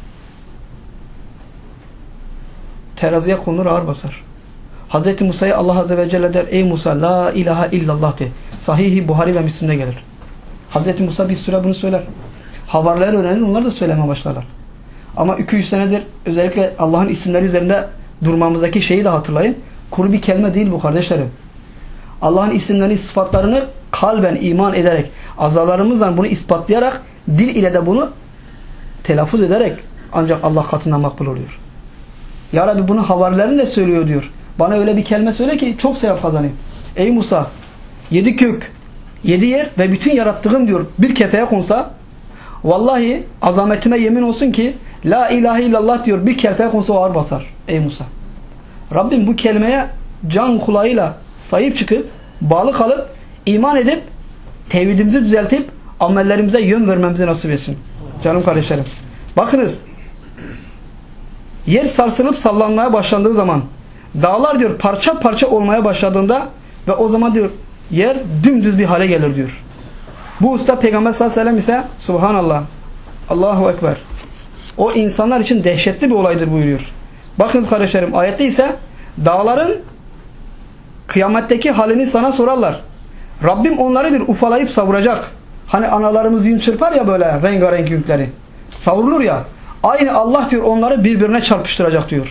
Teraziye konulur ağır basar. Hz. Musa'ya Allah Azze ve Celle der ey Musa la ilahe illallah de. Sahih-i Buhari ve Müslim'de gelir. Hz. Musa bir süre bunu söyler. Havariler öğrenir onlar da söylemeye başlarlar. Ama 200 senedir özellikle Allah'ın isimleri üzerinde durmamızdaki şeyi de hatırlayın. Kuru bir kelime değil bu kardeşlerim. Allah'ın isimlerini, sıfatlarını kalben iman ederek, azalarımızla bunu ispatlayarak, dil ile de bunu telaffuz ederek ancak Allah katından makbul oluyor. Ya Rabbi bunu havarilerin de söylüyor diyor. Bana öyle bir kelime söyle ki çok sevap kazanayım. Ey Musa 7 kök, 7 yer ve bütün yarattığım diyor bir kefeye konsa vallahi azametime yemin olsun ki la ilahe illallah diyor bir kefeye konsa o ağır basar. Ey Musa. Rabbim bu kelimeye can kulağıyla sahip çıkıp bağlı kalıp iman edip tevhidimizi düzeltip amellerimize yön vermemizi nasip etsin. Canım kardeşlerim. Bakınız yer sarsılıp sallanmaya başlandığı zaman Dağlar diyor parça parça olmaya başladığında ve o zaman diyor yer dümdüz bir hale gelir diyor. Bu usta Peygamber sallallahu aleyhi ve sellem ise subhanallah, Allahu ekber. O insanlar için dehşetli bir olaydır buyuruyor. Bakınız kardeşlerim, ayette ise dağların kıyametteki halini sana sorarlar. Rabbim onları bir ufalayıp savuracak. Hani analarımız yün çırpar ya böyle rengarenk yünleri. Savrulur ya. Aynı Allah diyor onları birbirine çarpıştıracak diyor.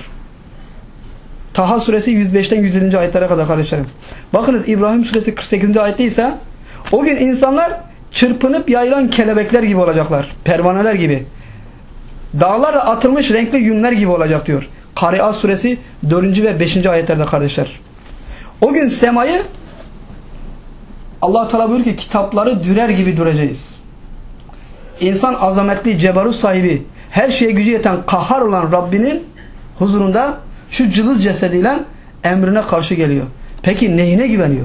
Taha suresi 105'ten 120. ayetlere kadar kardeşlerim. Bakınız İbrahim suresi 48. ayette ise o gün insanlar çırpınıp yayılan kelebekler gibi olacaklar. Pervaneler gibi. Dağlara atılmış renkli yünler gibi olacak diyor. Kariat suresi 4. ve 5. ayetlerde kardeşler. O gün semayı Allah Teala buyuruyor ki kitapları dürer gibi düreceğiz. İnsan azametli, cebarut sahibi, her şeye gücü yeten, kahhar olan Rabbinin huzurunda şu cılız cesediyle emrine karşı geliyor. Peki neyine güveniyor?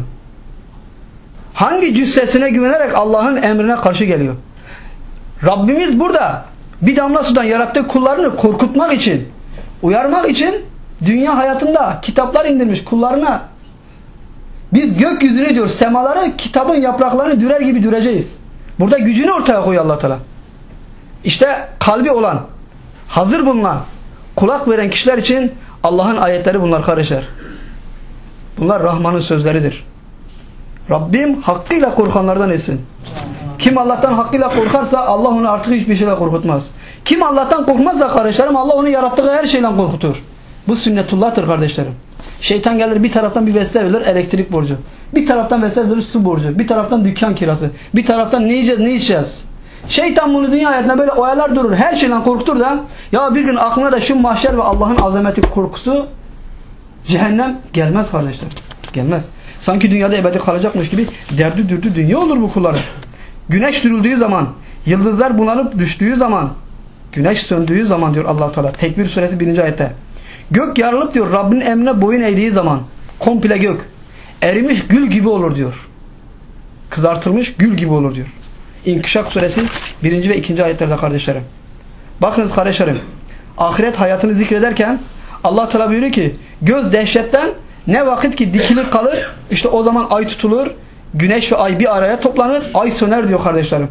Hangi cüssesine güvenerek Allah'ın emrine karşı geliyor? Rabbimiz burada bir damla sudan yarattığı kullarını korkutmak için, uyarmak için dünya hayatında kitaplar indirmiş kullarına. Biz gökyüzünü diyor, semaları kitabın yapraklarını dürer gibi düreceğiz. Burada gücünü ortaya koyuyor Allah Teala. İşte kalbi olan, hazır bulunan, kulak veren kişiler için Allah'ın ayetleri bunlar kardeşler. Bunlar Rahman'ın sözleridir. Rabbim hakkıyla korkanlardan etsin. Kim Allah'tan hakkıyla korkarsa Allah onu artık hiçbir şeyle korkutmaz. Kim Allah'tan korkmazsa kardeşlerim Allah onu yarattığı her şeyle korkutur. Bu sünnetullah'tır kardeşlerim. Şeytan gelir bir taraftan bir vesile verir elektrik borcu. Bir taraftan vesile verir su borcu. Bir taraftan dükkan kirası. Bir taraftan ne yiyeceğiz ne içeceğiz. Şeytan bunu dünya hayatında böyle oyalar durur. Her şeyden korkutur da ya bir gün aklına da şu mahşer ve Allah'ın azameti korkusu cehennem gelmez kardeşler. Gelmez. Sanki dünyada ebedi kalacakmış gibi derdi dürdü dünya olur bu kulların. Güneş dürüldüğü zaman, yıldızlar bulanıp düştüğü zaman, güneş söndüğü zaman diyor Allah Teala. Tekvir suresi 1. ayette. Gök yarılıp diyor Rabbinin emrine boyun eğdiği zaman komple gök erimiş gül gibi olur diyor. Kızartılmış gül gibi olur diyor. İnkişaf suresi 1. ve 2. ayetlerde kardeşlerim. Bakınız kardeşlerim. Ahiret hayatını zikrederken Allah Teala buyuruyor ki göz dehşetten ne vakit ki dikilir kalır işte o zaman ay tutulur. Güneş ve ay bir araya toplanır. Ay söner diyor kardeşlerim.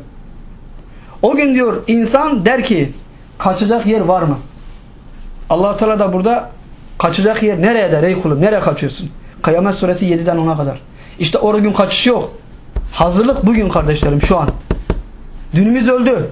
O gün diyor insan der ki kaçacak yer var mı? Allah Teala da burada kaçacak yer nereye der ey kulum? Nereye kaçıyorsun? Kıyamet suresi 7'den 10'a kadar. İşte o gün kaçış yok. Hazırlık bugün kardeşlerim şu an. Dünümüz öldü.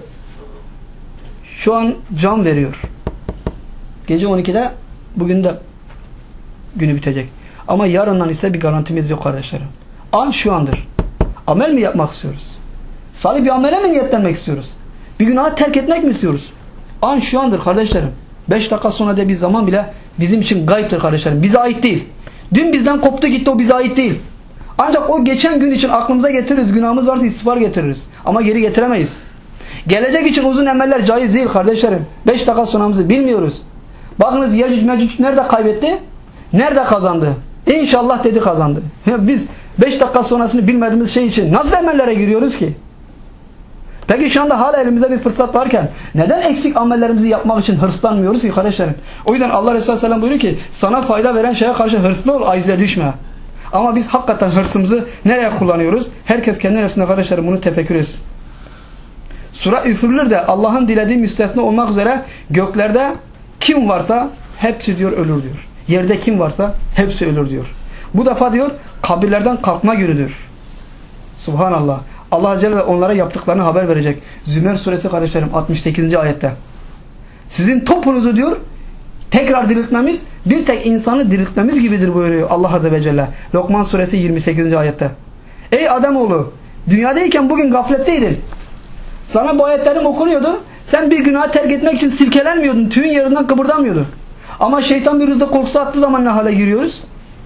Şu an can veriyor. Gece 12'de bugün de günü bitecek. Ama yarından ise bir garantimiz yok kardeşlerim. An şu andır. Amel mi yapmak istiyoruz? Salih bir amele mi niyetlenmek istiyoruz? Bir günahı terk etmek mi istiyoruz? An şu andır kardeşlerim. 5 dakika sonra da bir zaman bile bizim için gayiptir kardeşlerim. Bize ait değil. Dün bizden koptu gitti o bize ait değil. Ancak o geçen gün için aklımıza getiririz. Günahımız varsa istiğfar getiririz. Ama geri getiremeyiz. Gelecek için uzun emeller caiz değil kardeşlerim. 5 dakika sonramızı bilmiyoruz. Bakınız Yecüc Mecüc nerede kaybetti? Nerede kazandı? İnşallah dedi kazandı. Biz 5 dakika sonrasını bilmediğimiz şey için nasıl amellere giriyoruz ki? Peki şu anda hala elimizde bir fırsat varken neden eksik amellerimizi yapmak için hırslanmıyoruz ki kardeşlerim? O yüzden Allah Resulü Aleyhisselam buyuruyor ki sana fayda veren şeye karşı hırslı ol, acize düşme. Ama biz hakikaten hırsımızı nereye kullanıyoruz? Herkes kendi nefsine kardeşlerim bunu tefekkür etsin. Sura üfürülür de Allah'ın dilediği müstesna olmak üzere göklerde kim varsa hepsi diyor ölür diyor. Yerde kim varsa hepsi ölür diyor. Bu defa diyor kabirlerden kalkma günüdür. Subhanallah. Allah Celle onlara yaptıklarını haber verecek. Zümer suresi kardeşlerim 68. ayette. Sizin topunuzu diyor tekrar diriltmemiz bir tek insanı diriltmemiz gibidir buyuruyor Allah Azze ve Celle. Lokman suresi 28. ayette. Ey Ademoğlu dünyadayken bugün gafletteydin. Sana bu ayetlerim okunuyordu. Sen bir günahı terk etmek için silkelenmiyordun. Tüyün yerinden kıpırdamıyordu. Ama şeytan bir hızla korkusu attığı zaman ne hale giriyoruz?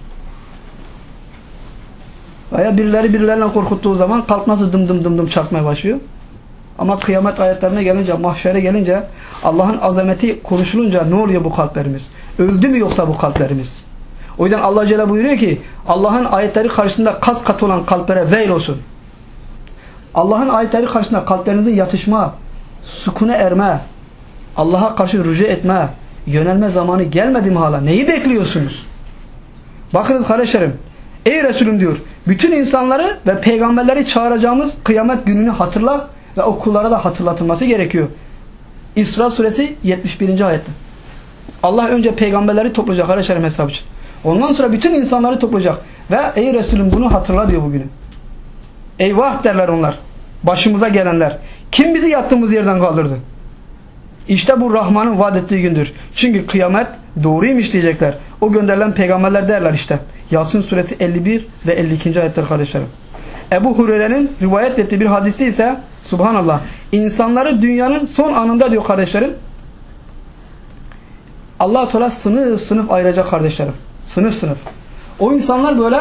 Veya birilerine korkuttuğu zaman kalp nasıl dım dım çarpmaya başlıyor. Ama kıyamet ayetlerine gelince, mahşere gelince, Allah'ın azameti konuşulunca ne oluyor bu kalplerimiz? Öldü mü yoksa bu kalplerimiz? O yüzden Allah Celle buyuruyor ki Allah'ın ayetleri karşısında kas katı olan kalplere veil olsun. Allah'ın ayetleri karşısında kalplerinizin yatışma, sükune erme, Allah'a karşı rücu etme, yönelme zamanı gelmedi mi hala? Neyi bekliyorsunuz? Bakınız kardeşlerim. Ey Resulüm diyor. Bütün insanları ve peygamberleri çağıracağımız kıyamet gününü hatırla ve o kullara da hatırlatılması gerekiyor. İsra suresi 71. ayette. Allah önce peygamberleri toplayacak kardeşlerim hesap için. Ondan sonra bütün insanları toplayacak. Ve ey Resulüm bunu hatırla diyor bugünü. Eyvah derler onlar. Başımıza gelenler. Kim bizi yattığımız yerden kaldırdı? İşte bu Rahman'ın vaat ettiği gündür. Çünkü kıyamet doğruymuş diyecekler. O gönderilen peygamberler derler işte. Yasin suresi 51 ve 52. ayetler kardeşlerim. Ebu Hureyre'nin rivayet ettiği bir hadiste ise subhanallah insanları dünyanın son anında diyor kardeşlerim. Allah-u Teala sınıf sınıf ayıracak kardeşlerim. Sınıf sınıf. O insanlar böyle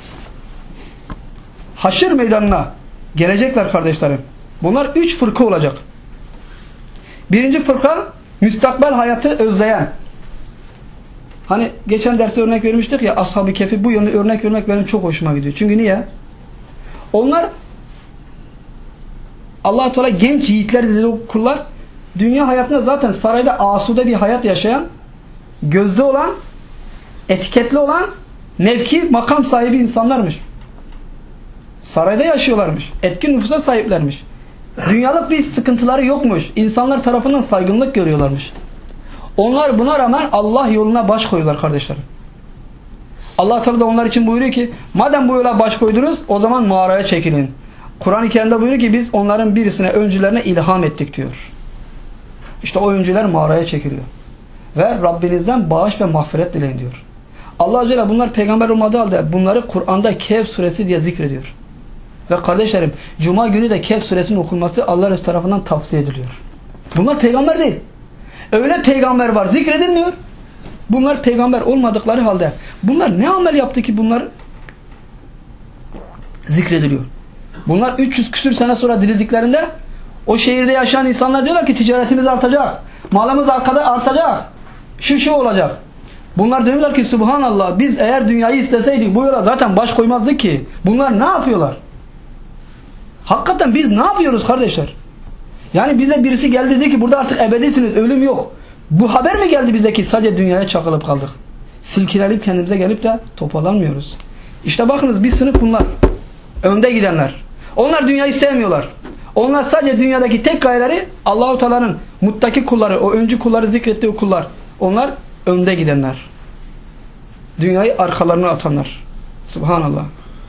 haşır meydanına gelecekler kardeşlerim. Bunlar 3 fırka olacak. Birinci fırka müstakbel hayatı özleyen. Hani geçen derste örnek vermiştik ya Ashab-ı Kehf'i, bu yönde örnek vermek benim çok hoşuma gidiyor. Çünkü niye? Onlar Allah-u Teala genç yiğitler dedi o kullar. Dünya hayatında zaten sarayda asude bir hayat yaşayan, gözde olan, etiketli olan, mevki, makam sahibi insanlarmış. Sarayda yaşıyorlarmış. Etkin nüfusa sahiplermiş. Dünyalık bir sıkıntıları yokmuş. İnsanlar tarafından saygınlık görüyorlarmış. Onlar buna rağmen Allah yoluna baş koyuyorlar kardeşlerim. Allah Teala da onlar için buyuruyor ki madem bu yola baş koydunuz o zaman mağaraya çekilin. Kur'an-ı Kerim'de buyuruyor ki biz onların birisine öncülerine ilham ettik diyor. İşte o öncüler mağaraya çekiliyor. Ve Rabbinizden bağış ve mağfiret dileyin diyor. Allah Celle bunlar peygamber olmadığı halde bunları Kur'an'da Kehf suresi diye zikrediyor. Ve kardeşlerim Cuma günü de Kehf suresinin okunması Allah Resulü tarafından tavsiye ediliyor. Bunlar peygamber değil. Öyle peygamber var zikredilmiyor. Bunlar peygamber olmadıkları halde bunlar ne amel yaptı ki bunlar zikrediliyor. Bunlar 300 küsür sene sonra dirildiklerinde o şehirde yaşayan insanlar diyorlar ki ticaretimiz artacak. Malımız artacak. Şu olacak. Bunlar diyorlar ki subhanallah biz eğer dünyayı isteseydik bu yola zaten baş koymazdık ki. Bunlar ne yapıyorlar? Hakikaten biz ne yapıyoruz kardeşler? Yani bize birisi geldi dedi ki burada artık ebedisiniz, ölüm yok. Bu haber mi geldi bize ki sadece dünyaya çakılıp kaldık? Silkilenip kendimize gelip de toparlanmıyoruz. İşte bakınız bir sınıf bunlar. Önde gidenler. Onlar dünyayı sevmiyorlar. Onlar sadece dünyadaki tek gayeleri Allah-u Teala'nın muttaki kulları, o öncü kulları zikrettiği kullar. Onlar önde gidenler. Dünyayı arkalarına atanlar. Subhanallah.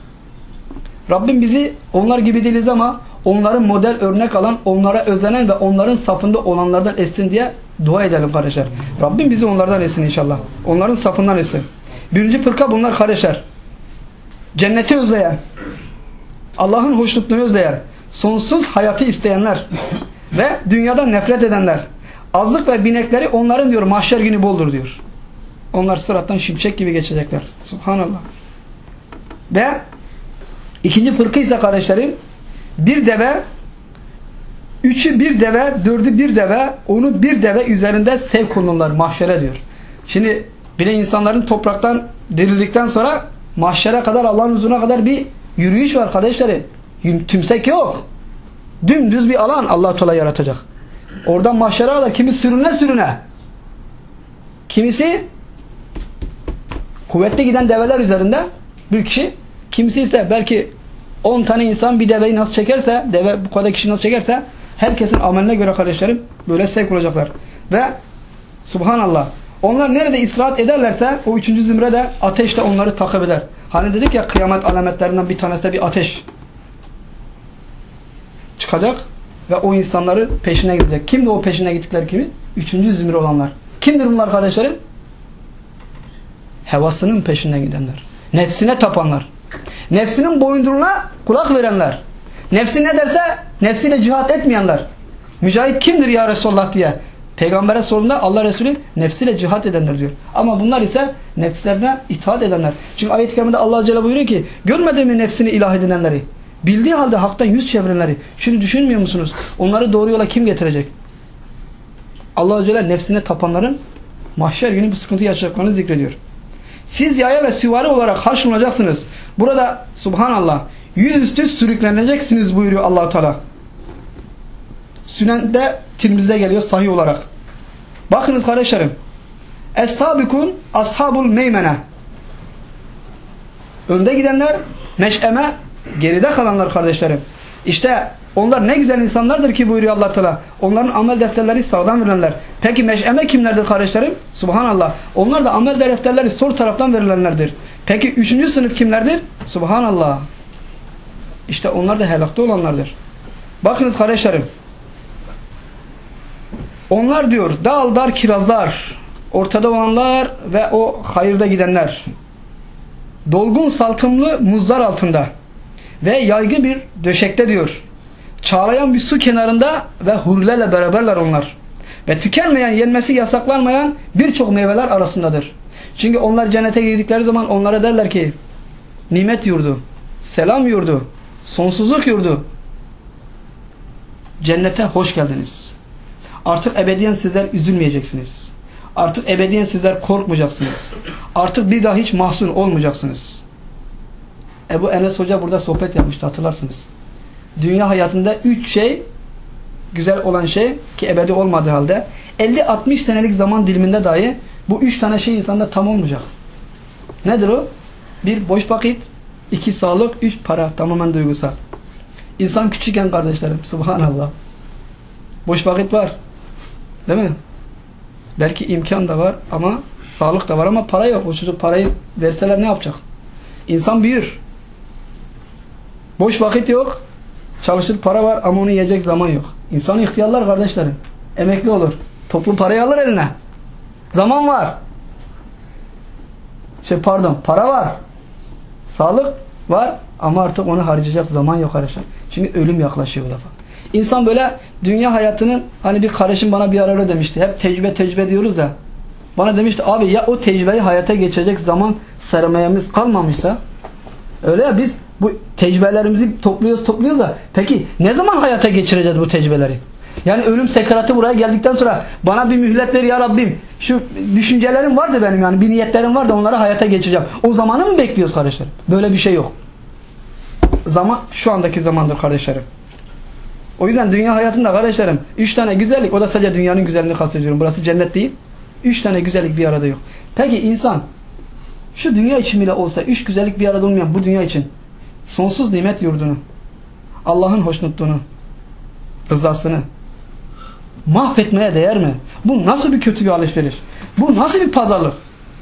Rabbim bizi onlar gibi değiliz ama onların model örnek alan, onlara özenen ve onların safında olanlardan etsin diye dua edelim kardeşler. Rabbim bizi onlardan etsin inşallah. Onların safından etsin. Birinci fırka bunlar kardeşler. Cenneti özleyen, Allah'ın hoşnutluğunu özleyen, sonsuz hayatı isteyenler ve dünyadan nefret edenler. Azlık ve binekleri onların diyor mahşer günü boldur diyor. Onlar sırattan şimşek gibi geçecekler. Subhanallah. Ve ikinci fırka ise kardeşlerim bir deve, üçü bir deve, dördü bir deve, onu bir deve üzerinde sevk olunurlar mahşere diyor. Şimdi bile insanların topraktan dirildikten sonra mahşere kadar Allah'ın huzuruna kadar bir yürüyüş var kardeşlerim. Tümsek yok. Dümdüz bir alan Allah-u Teala yaratacak. Oradan mahşere kadar kimi sürüne. Kimisi kuvvetli giden develer üzerinde bir kişi. Kimisi ise belki 10 tane insan bir deveyi nasıl çekerse, deve bu kadar kişi nasıl çekerse herkesin ameline göre kardeşlerim böyle sevk olacaklar. Ve subhanallah onlar nerede istirahat ederlerse o 3. zümre de ateş de onları takip eder. Hani dedik ya kıyamet alametlerinden bir tanesi de bir ateş çıkacak ve o insanları peşine gidecek. Kimdi o peşine gittikleri kimi? 3. zümre olanlar. Kimdir bunlar kardeşlerim? Hevasının peşinden gidenler. Nefsine tapanlar. Nefsinin boyunduruğuna kulak verenler. Nefsi ne derse nefsiyle cihat etmeyenler. Mücahit kimdir ya Resulullah diye Peygamber'e sorduğunda Allah Resulü nefsiyle cihat edenler diyor. Ama bunlar ise nefslerine itaat edenler. Çünkü ayet-i kerimede Allah Celle buyuruyor ki görmedin mi nefsini ilah edinenleri? Bildiği halde haktan yüz çevirenleri. Şunu düşünmüyor musunuz? Onları doğru yola kim getirecek? Allah Celle nefsine tapanların mahşer günü bir sıkıntı yaşayacaklarını zikrediyor. Siz yaya ve süvari olarak haşrolunacaksınız. Burada subhanallah yüzüstü sürükleneceksiniz buyuruyor Allah-u Teala. Sünende Tirmiz'de geliyor sahih olarak. Bakınız kardeşlerim. Es-sabikun ashabul meymene. Önde gidenler, meş'eme, geride kalanlar kardeşlerim. İşte onlar ne güzel insanlardır ki buyuruyor Allah Teala. Onların amel defterleri sağdan verilenler. Peki meş'eme kimlerdir kardeşlerim? Subhanallah. Onlar da amel defterleri sol taraftan verilenlerdir. Peki 3. sınıf kimlerdir? Subhanallah. İşte onlar da helakta olanlardır. Bakınız kardeşlerim. Onlar diyor dal dar kirazlar, ortada olanlar ve o hayırda gidenler. Dolgun salkımlı muzlar altında ve yaygın bir döşekte diyor. Çağlayan bir su kenarında ve hurilerle beraberler onlar. Ve tükenmeyen, yenmesi yasaklanmayan birçok meyveler arasındadır. Çünkü onlar cennete girdikleri zaman onlara derler ki nimet yurdu, selam yurdu, sonsuzluk yurdu. Cennete hoş geldiniz. Artık ebediyen sizler üzülmeyeceksiniz. Artık ebediyen sizler korkmayacaksınız. Artık bir daha hiç mahzun olmayacaksınız. Ebu Enes Hoca burada sohbet yapmıştı, hatırlarsınız. Dünya hayatında 3 şey, güzel olan şey ki ebedi olmadığı halde 50-60 senelik zaman diliminde dahi bu 3 tane şey insanda tam olmayacak. Nedir o? 1 boş vakit, 2 sağlık, 3 para, tamamen duygusal. İnsan küçükken kardeşlerim, subhanallah, boş vakit var. Değil mi? Belki imkan da var ama sağlık da var ama para yok. O çocuk parayı verseler ne yapacak? İnsan büyür. Boş vakit yok. Çalışır, para var ama onu yiyecek zaman yok. İnsan ihtiyarlar kardeşlerim. Emekli olur. Toplu parayı alır eline. Zaman var. Para var. Sağlık var ama artık onu harcayacak zaman yok arkadaşlar. Çünkü ölüm yaklaşıyor bu defa. İnsan böyle dünya hayatının, hani bir kardeşim bana bir ara öyle demişti. Hep tecrübe diyoruz da. Bana demişti abi ya o tecrübeyi hayata geçecek zaman sermayemiz kalmamışsa, öyle ya biz bu tecrübelerimizi topluyoruz da peki ne zaman hayata geçireceğiz bu tecrübeleri? Yani ölüm sekaratı buraya geldikten sonra bana bir mühlet ver ya Rabbim. Şu düşüncelerim vardı benim, yani bir niyetlerim vardı, onları hayata geçireceğim. O zamanı mı bekliyoruz kardeşlerim? Böyle bir şey yok. Zaman şu andaki zamandır kardeşlerim. O yüzden dünya hayatında kardeşlerim 3 tane güzellik, o da sadece dünyanın güzelliğini kastediyorum. Burası cennet değil. 3 tane güzellik bir arada yok. Peki insan şu dünya için bile olsa 3 güzellik bir arada olmayan bu dünya için sonsuz nimet yurdunu, Allah'ın hoşnutluğunu, rızasını mahvetmeye değer mi? Bu nasıl bir kötü bir alışveriş? Bu nasıl bir pazarlık?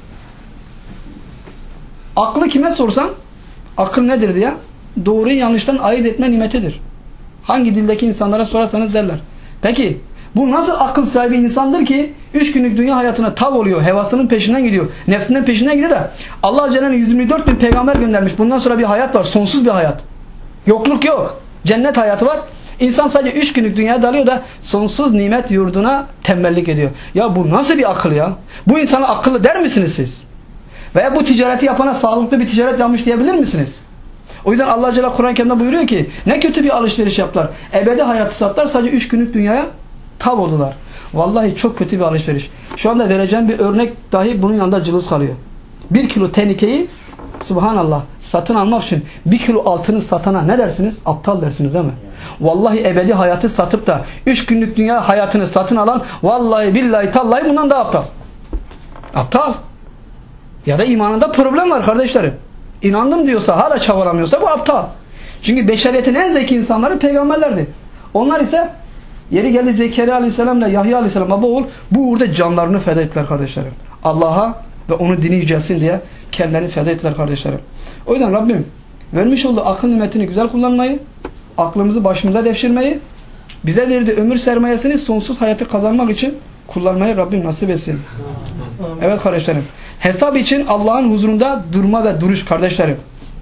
Aklı kime sorsan, akıl nedir diye, doğruyu yanlıştan ayırt etme nimetidir. Hangi dildeki insanlara sorarsanız derler. Peki bu nasıl akıl sahibi insandır ki 3 günlük dünya hayatına tav oluyor, hevasının peşinden gidiyor, nefsinin peşinden gidiyor da Allah Celle 124 bin peygamber göndermiş. Bundan sonra bir hayat var, sonsuz bir hayat. Yokluk yok. Cennet hayatı var. İnsan sadece 3 günlük dünyaya dalıyor da sonsuz nimet yurduna tembellik ediyor. Ya bu nasıl bir akıl ya? Bu insana akıllı der misiniz siz? Veya bu ticareti yapana sağlıklı bir ticaret yapmış diyebilir misiniz? O yüzden Allah Celle Kur'an-ı Kerim'de buyuruyor ki ne kötü bir alışveriş yaptılar. Ebedi hayatı sattılar, sadece 3 günlük dünyaya tav oldular. Vallahi çok kötü bir alışveriş. Şu anda vereceğim bir örnek dahi bunun yanında cılız kalıyor. 1 kilo tenikeyi subhanallah satın almak için 1 kilo altını satana ne dersiniz? Aptal dersiniz değil mi? Vallahi ebedi hayatı satıp da 3 günlük dünya hayatını satın alan vallahi billahi tallahi bundan daha aptal. Aptal. Ya da imanında problem var kardeşlerim. İnandım diyorsa, hala çabalamıyorsa bu aptal. Çünkü beşeriyetin en zeki insanları peygamberlerdi. Onlar ise yeri geldi Zekeriya Aleyhisselam ile Yahya Aleyhisselam baba oğul bu uğurda canlarını feda ettiler kardeşlerim. Allah'a ve onun dini yücelsin diye kendilerini feda ettiler kardeşlerim. O yüzden Rabbim vermiş olduğu akıl nimetini güzel kullanmayı, aklımızı başımıza devşirmeyi, bize verdiği ömür sermayesini sonsuz hayatı kazanmak için kullanmayı Rabbim nasip etsin. Evet kardeşlerim. Hesap için Allah'ın huzurunda durma ve duruş kardeşlerim.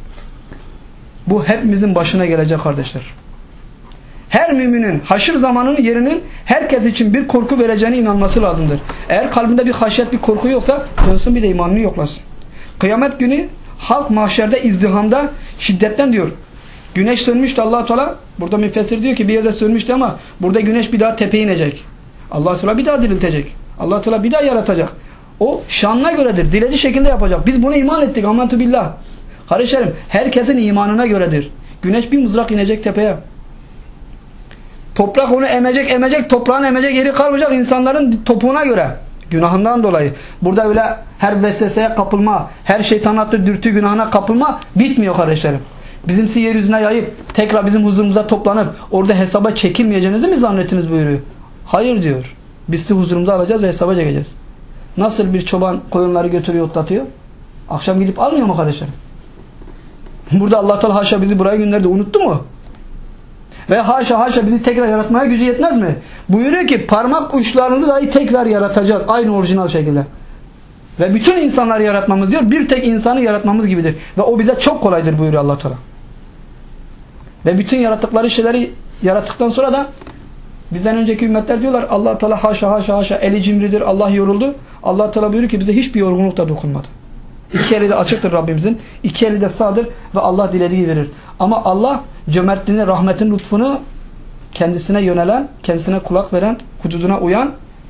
Bu hepimizin başına gelecek kardeşler. Her müminin haşr zamanının yerinin herkes için bir korku vereceğine inanması lazımdır. Eğer kalbinde bir haşyet, bir korku yoksa dönsün bir de imanını yoklasın. Kıyamet günü halk mahşerde izdihamda şiddetten diyor. Güneş sönmüştü Allah-u Teala. Burada müfessir diyor ki bir yerde sönmüştü ama burada güneş bir daha tepeye inecek. Allah-u Teala bir daha diriltecek. Allah-u Teala bir daha yaratacak. O şanına göredir. Dilediği şekilde yapacak. Biz buna iman ettik. Amentü billah. Kardeşlerim herkesin imanına göredir. Güneş bir mızrak inecek tepeye. Toprak onu emecek, toprağın emecek yeri kalmayacak insanların topuğuna göre. Günahından dolayı. Burada öyle her vesveseye kapılma, her şeytan attığı dürtü günahına kapılma bitmiyor kardeşlerim. Bizimsi yeryüzüne yayıp tekrar bizim huzurumuza toplanıp orada hesaba çekilmeyeceğinizi mi zannettiniz buyuruyor. Hayır diyor. Biz sizi huzurumuza alacağız ve hesaba çekeceğiz. Nasıl bir çoban koyunları götürüyor, otlatıyor? Akşam gidip almıyor mu kardeşlerim? Burada Allah Teala haşa bizi buraya gönderdi. Unuttu mu? Ve haşa bizi tekrar yaratmaya gücü yetmez mi? Buyuruyor ki parmak uçlarınızı dahi tekrar yaratacağız. Aynı orijinal şekilde. Ve bütün insanları yaratmamız diyor. Bir tek insanı yaratmamız gibidir. Ve o bize çok kolaydır buyuruyor Allah Teala. Ve bütün yarattıkları şeyleri yarattıktan sonra da bizden önceki ümmetler diyorlar Allah Teala haşa eli cimridir. Allah yoruldu. Allah Teala buyuruyor ki bize hiçbir yorgunluk da dokunmadı. İki eli de açıktır Rabbimizin. İki eli de sağdır ve Allah dilediği verir. Ama Allah cömertliğini, rahmetin, lütfunu kendisine yönelen, kendisine kulak veren, hududuna uyan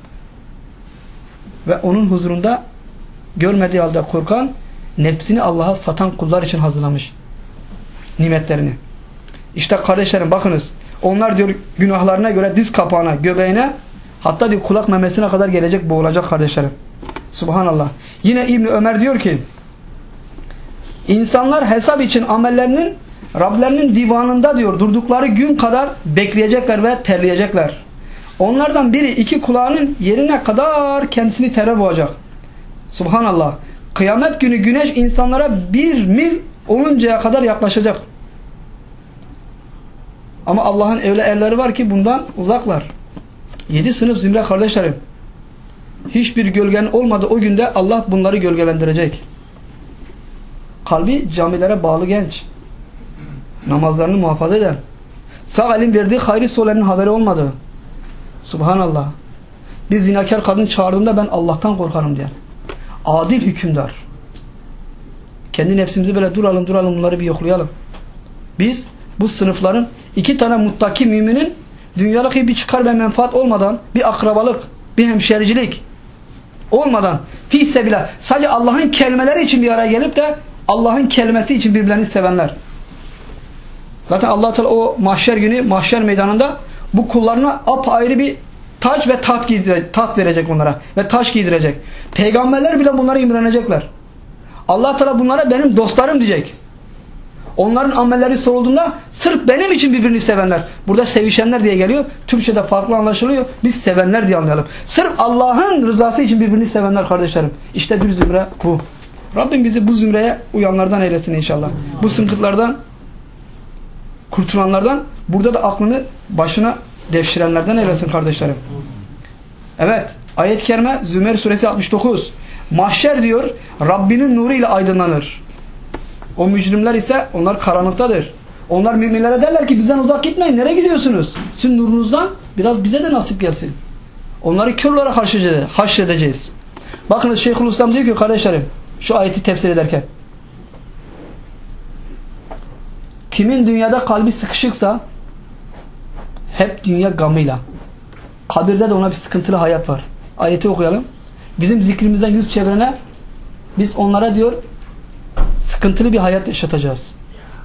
ve onun huzurunda görmediği halde korkan, nefsini Allah'a satan kullar için hazırlamış nimetlerini. İşte kardeşlerim bakınız. Onlar diyor günahlarına göre diz kapağına, göbeğine, hatta diyor kulak memesine kadar gelecek, boğulacak kardeşlerim. Subhanallah. Yine İbn Ömer diyor ki insanlar hesap için amellerinin Rablerinin divanında diyor durdukları gün kadar bekleyecekler ve terleyecekler. Onlardan biri iki kulağının yerine kadar kendisini tere boğacak. Subhanallah. Kıyamet günü güneş insanlara 1 mil oluncaya kadar yaklaşacak. Ama Allah'ın öyle erleri var ki bundan uzaklar. 7 sınıf zümre kardeşlerim. Hiçbir gölgenin olmadığı o günde Allah bunları gölgelendirecek. Kalbi camilere bağlı genç. Namazlarını muhafaza eden. Sağ elin verdiği hayri sol elin haberi olmadığı. Subhanallah. Bir zinakar kadın çağırdığında ben Allah'tan korkarım diyen. Adil hükümdar. Kendi nefsimizi böyle duralım bunları bir yoklayalım. Biz bu sınıfların 2 tane muttaki müminin dünyalık bir çıkar ve menfaat olmadan bir akrabalık, bir hemşericilik olmadan fisebillah sadece Allah'ın kelimeleri için bir araya gelip de Allah'ın kelimesi için birbirlerini sevenler. Zaten Allah Teala o mahşer günü, mahşer meydanında bu kullarına apayrı bir taç ve tat verecek onlara ve taş giydirecek. Peygamberler bile bunlara imrenecekler. Allah Teala bunlara benim dostlarım diyecek. Onların amelleri sorulduğunda sırf benim için birbirini sevenler. Burada sevişenler diye geliyor. Türkçe'de farklı anlaşılıyor. Biz sevenler diye anlayalım. Sırf Allah'ın rızası için birbirini sevenler kardeşlerim. İşte bir zümre bu. Rabbim bizi bu zümreye uyanlardan eylesin inşallah. Bu sıkıntılardan kurtulanlardan, burada da aklını başına devşirenlerden eylesin kardeşlerim. Evet. Ayet-i kerime Zümer suresi 69. Mahşer diyor Rabbinin nuru ile aydınlanır. O mücrimler ise onlar karanlıktadır. Onlar müminlere derler ki bizden uzak gitmeyin. Nereye gidiyorsunuz? Sizin nurunuzdan biraz bize de nasip gelsin. Onları kör olarak haşredeceğiz. Bakınız Şeyhülislam diyor ki kardeşlerim şu ayeti tefsir ederken kimin dünyada kalbi sıkışıksa hep dünya gamıyla. Kabirde de ona bir sıkıntılı hayat var. Ayeti okuyalım. Bizim zikrimizden yüz çevrene biz onlara diyor sıkıntılı bir hayat yaşatacağız.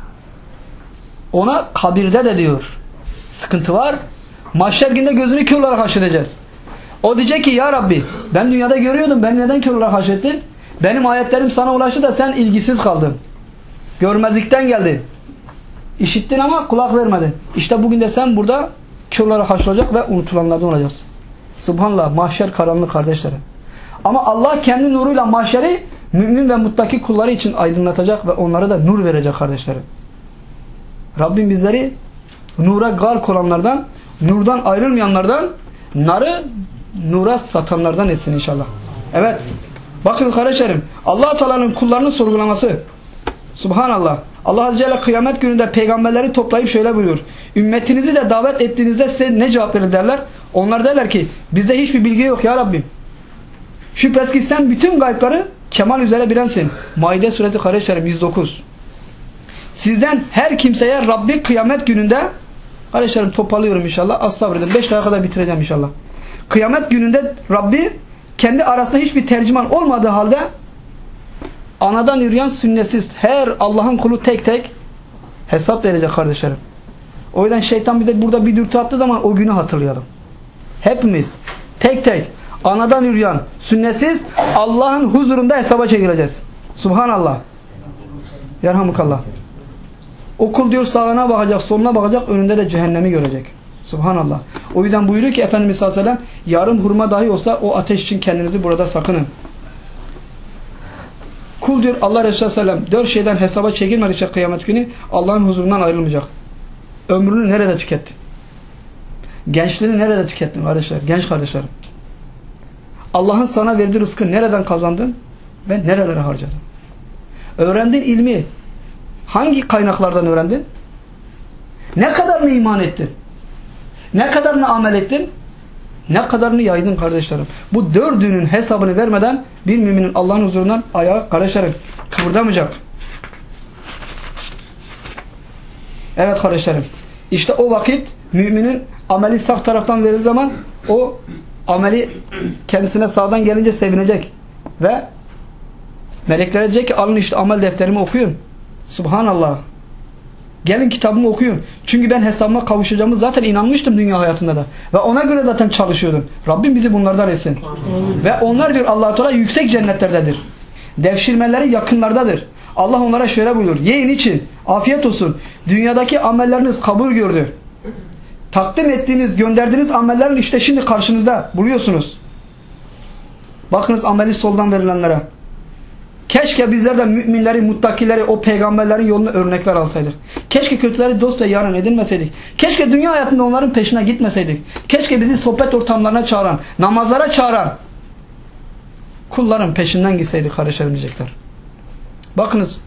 Ona kabirde de diyor sıkıntı var. Mahşer günde gözünü kör olarak haşredeceğiz. O diyecek ki ya Rabbi ben dünyada görüyordum. Beni neden kör olarak haşrettin? Benim ayetlerim sana ulaştı da sen ilgisiz kaldın. Görmezlikten geldin. İşittin ama kulak vermedin. İşte bugün de sen burada kör olarak haşrolacak ve unutulanlardan olacaksın. Subhanallah mahşer karanlık kardeşlerim. Ama Allah kendi nuruyla mahşeri mümin ve muttaki kulları için aydınlatacak ve onlara da nur verecek kardeşlerim. Rabbim bizleri nura gark olanlardan, nurdan ayrılmayanlardan, narı nura satanlardan etsin inşallah. Evet. Bakın kardeşlerim, Allah Teala'nın kullarının sorgulaması. Subhanallah. Allah Azze ve Celle kıyamet gününde peygamberleri toplayıp şöyle buyuruyor. Ümmetinizi de davet ettiğinizde size ne cevap verir derler? Onlar derler ki bizde hiçbir bilgi yok ya Rabbim. Şüphesiz ki sen bütün gaybları kemal üzere bilensin. Maide suresi kardeşlerim 109. Sizden her kimseye Rabbi kıyamet gününde kardeşlerim toparlıyorum inşallah. Az sabredin. 5 dakika kadar bitireceğim inşallah. Kıyamet gününde Rabbi kendi arasında hiçbir tercüman olmadığı halde anadan yürüyen sünnetsiz her Allah'ın kulu tek tek hesap verecek kardeşlerim. O yüzden şeytan bize burada bir dürtü attığı zaman o günü hatırlayalım. Hepimiz tek tek anadan yürüyen, sünnetsiz Allah'ın huzurunda hesaba çekileceğiz. Subhanallah. Yerhamukallah. O kul diyor sağına bakacak, soluna bakacak, önünde de cehennemi görecek. Subhanallah. O yüzden buyuruyor ki Efendimiz sallallahu aleyhi ve sellem, yarım hurma dahi olsa o ateş için kendinizi burada sakının. Kul diyor Allah Resulü sallallahu aleyhi ve sellem 4 şeyden hesaba çekilmedikçe kıyamet günü Allah'ın huzurundan ayrılmayacak. Ömrünü nerede tükettin? Gençliğini nerede tükettin kardeşler? Genç kardeşlerim. Allah'ın sana verdiği rızkı nereden kazandın ve nerelere harcadın? Öğrendiğin ilmi hangi kaynaklardan öğrendin? Ne kadarını iman ettin? Ne kadarını amel ettin? Ne kadarını yaydın kardeşlerim? Bu 4'ünün hesabını vermeden bir müminin Allah'ın huzurundan ayağı kardeşlerim kıvırdamayacak. Evet kardeşlerim. İşte o vakit müminin ameli sağ taraftan verildiği zaman o ameli kendisine sağdan gelince sevinecek. Ve melekler diyecek ki alın işte amel defterimi okuyun. Subhanallah. Gelin kitabımı okuyun. Çünkü ben hesabıma kavuşacağımı zaten inanmıştım dünya hayatında da. Ve ona göre zaten çalışıyordum. Rabbim bizi bunlardan etsin. Ve onlar diyor Allah-u Teala yüksek cennetlerdedir. Devşirmeleri yakınlardadır. Allah onlara şöyle buyurur. Yiyin için afiyet olsun. Dünyadaki amelleriniz kabul gördü. Takdim ettiğiniz, gönderdiğiniz amellerin işte şimdi karşınızda buluyorsunuz. Bakınız ameli soldan verilenlere. Keşke bizler de müminleri, muttakileri, o peygamberlerin yolunu örnekler alsaydık. Keşke kötüleri dost ve yarın edinmeseydik. Keşke dünya hayatında onların peşine gitmeseydik. Keşke bizi sohbet ortamlarına çağıran, namazlara çağıran kulların peşinden gitseydik kardeşlerim diyecekler. Bakınız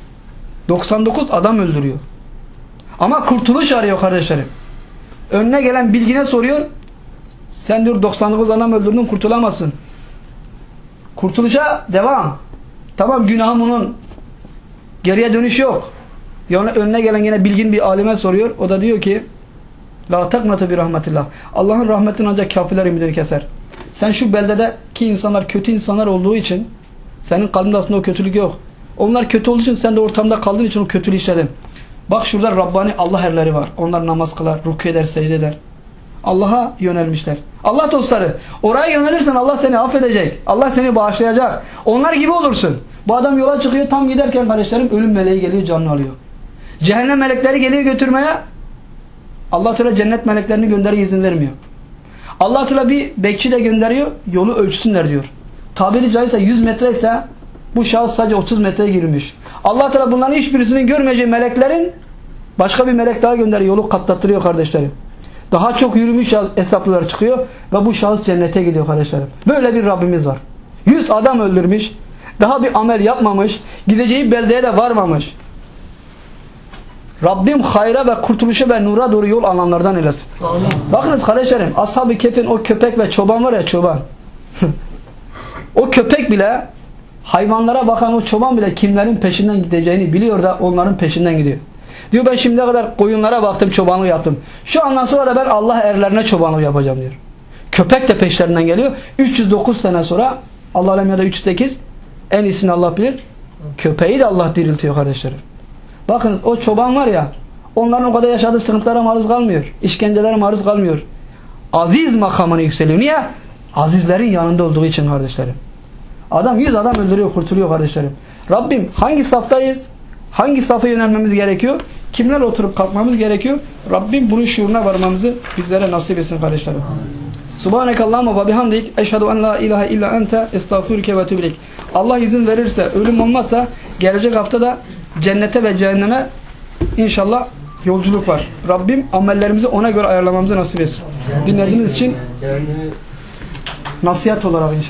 99 adam öldürüyor. Ama kurtuluş arıyor kardeşlerim. Önüne gelen bilgine soruyor. Sen diyor 99 adam öldürdün, kurtulamazsın. Kurtuluşa devam. Tamam günahım onun. Geriye dönüş yok. Yani önüne gelen yine bilgin bir alime soruyor. O da diyor ki la taknatu bi rahmetillah. Allah'ın rahmetini ancak kafirler ümidini keser. Sen şu beldedeki insanlar kötü insanlar olduğu için senin kalbinde aslında o kötülük yok. Onlar kötü olduğu için sen de ortamda kaldığın için o kötülüğü işledin. Bak şurada Rabbani Allah erleri var. Onlar namaz kılar, rükû eder, secde eder. Allah'a yönelmişler. Allah dostları. Oraya yönelirsen Allah seni affedecek. Allah seni bağışlayacak. Onlar gibi olursun. Bu adam yola çıkıyor, tam giderken kardeşlerim ölüm meleği geliyor, canını alıyor. Cehennem melekleri geliyor götürmeye. Allah Teala cennet meleklerini gönderiyor, izin vermiyor. Allah Teala bir bekçi de gönderiyor, yolu ölçsünler diyor. Tabiri caizse 100 metre ise bu şahıs sadece 30 metreye girmiş. Allah Teala bunların hiçbirisinin görmeyeceği meleklerin başka bir melek daha gönderiyor, yolu katlattırıyor kardeşlerim. Daha çok yürümüş hesaplılar çıkıyor ve bu şahıs cennete gidiyor kardeşlerim. Böyle bir Rabbimiz var. 100 adam öldürmüş, daha bir amel yapmamış, gideceği beldeye de varmamış. Rabbim hayra ve kurtuluşa ve nura doğru yol alanlardan eylesin. Amin. Bakınız kardeşlerim, Ashab-ı Kehf'in o köpek ve çoban var ya, çoban. O köpek bile, hayvanlara bakan o çoban bile kimlerin peşinden gideceğini biliyor da onların peşinden gidiyor. Diyor ben şimdiye kadar koyunlara baktım, çobanlık yaptım. Şu andan sonra da ben Allah erlerine çobanlık yapacağım diyor. Köpek de peşlerinden geliyor. 309 sene sonra Allah alem ya da 308 en iyisini Allah bilir. Köpeği de Allah diriltiyor kardeşlerim. Bakınız o çoban var ya, onların o kadar yaşadığı sıkıntılara maruz kalmıyor. İşkencelere maruz kalmıyor. Aziz makamına yükseliyor. Niye? Azizlerin yanında olduğu için kardeşlerim. Adam 100 adam öldürüyor, kurtuluyor kardeşlerim. Rabbim hangi saftayız? Hangi safa yönelmemiz gerekiyor? Kimler oturup kalkmamız gerekiyor? Rabbim bunun şuuruna varmamızı bizlere nasip etsin kardeşlerim. Subhanekallahumma ve bihamdik eşhedü en la ilahe illa ente estağfiruke ve etûbü ileyk. Allah izin verirse, ölüm olmazsa gelecek hafta da cennete ve cehenneme inşallah yolculuk var. Rabbim amellerimizi ona göre ayarlamamızı nasip etsin. Dinlediğiniz için nasihat olarak inşallah.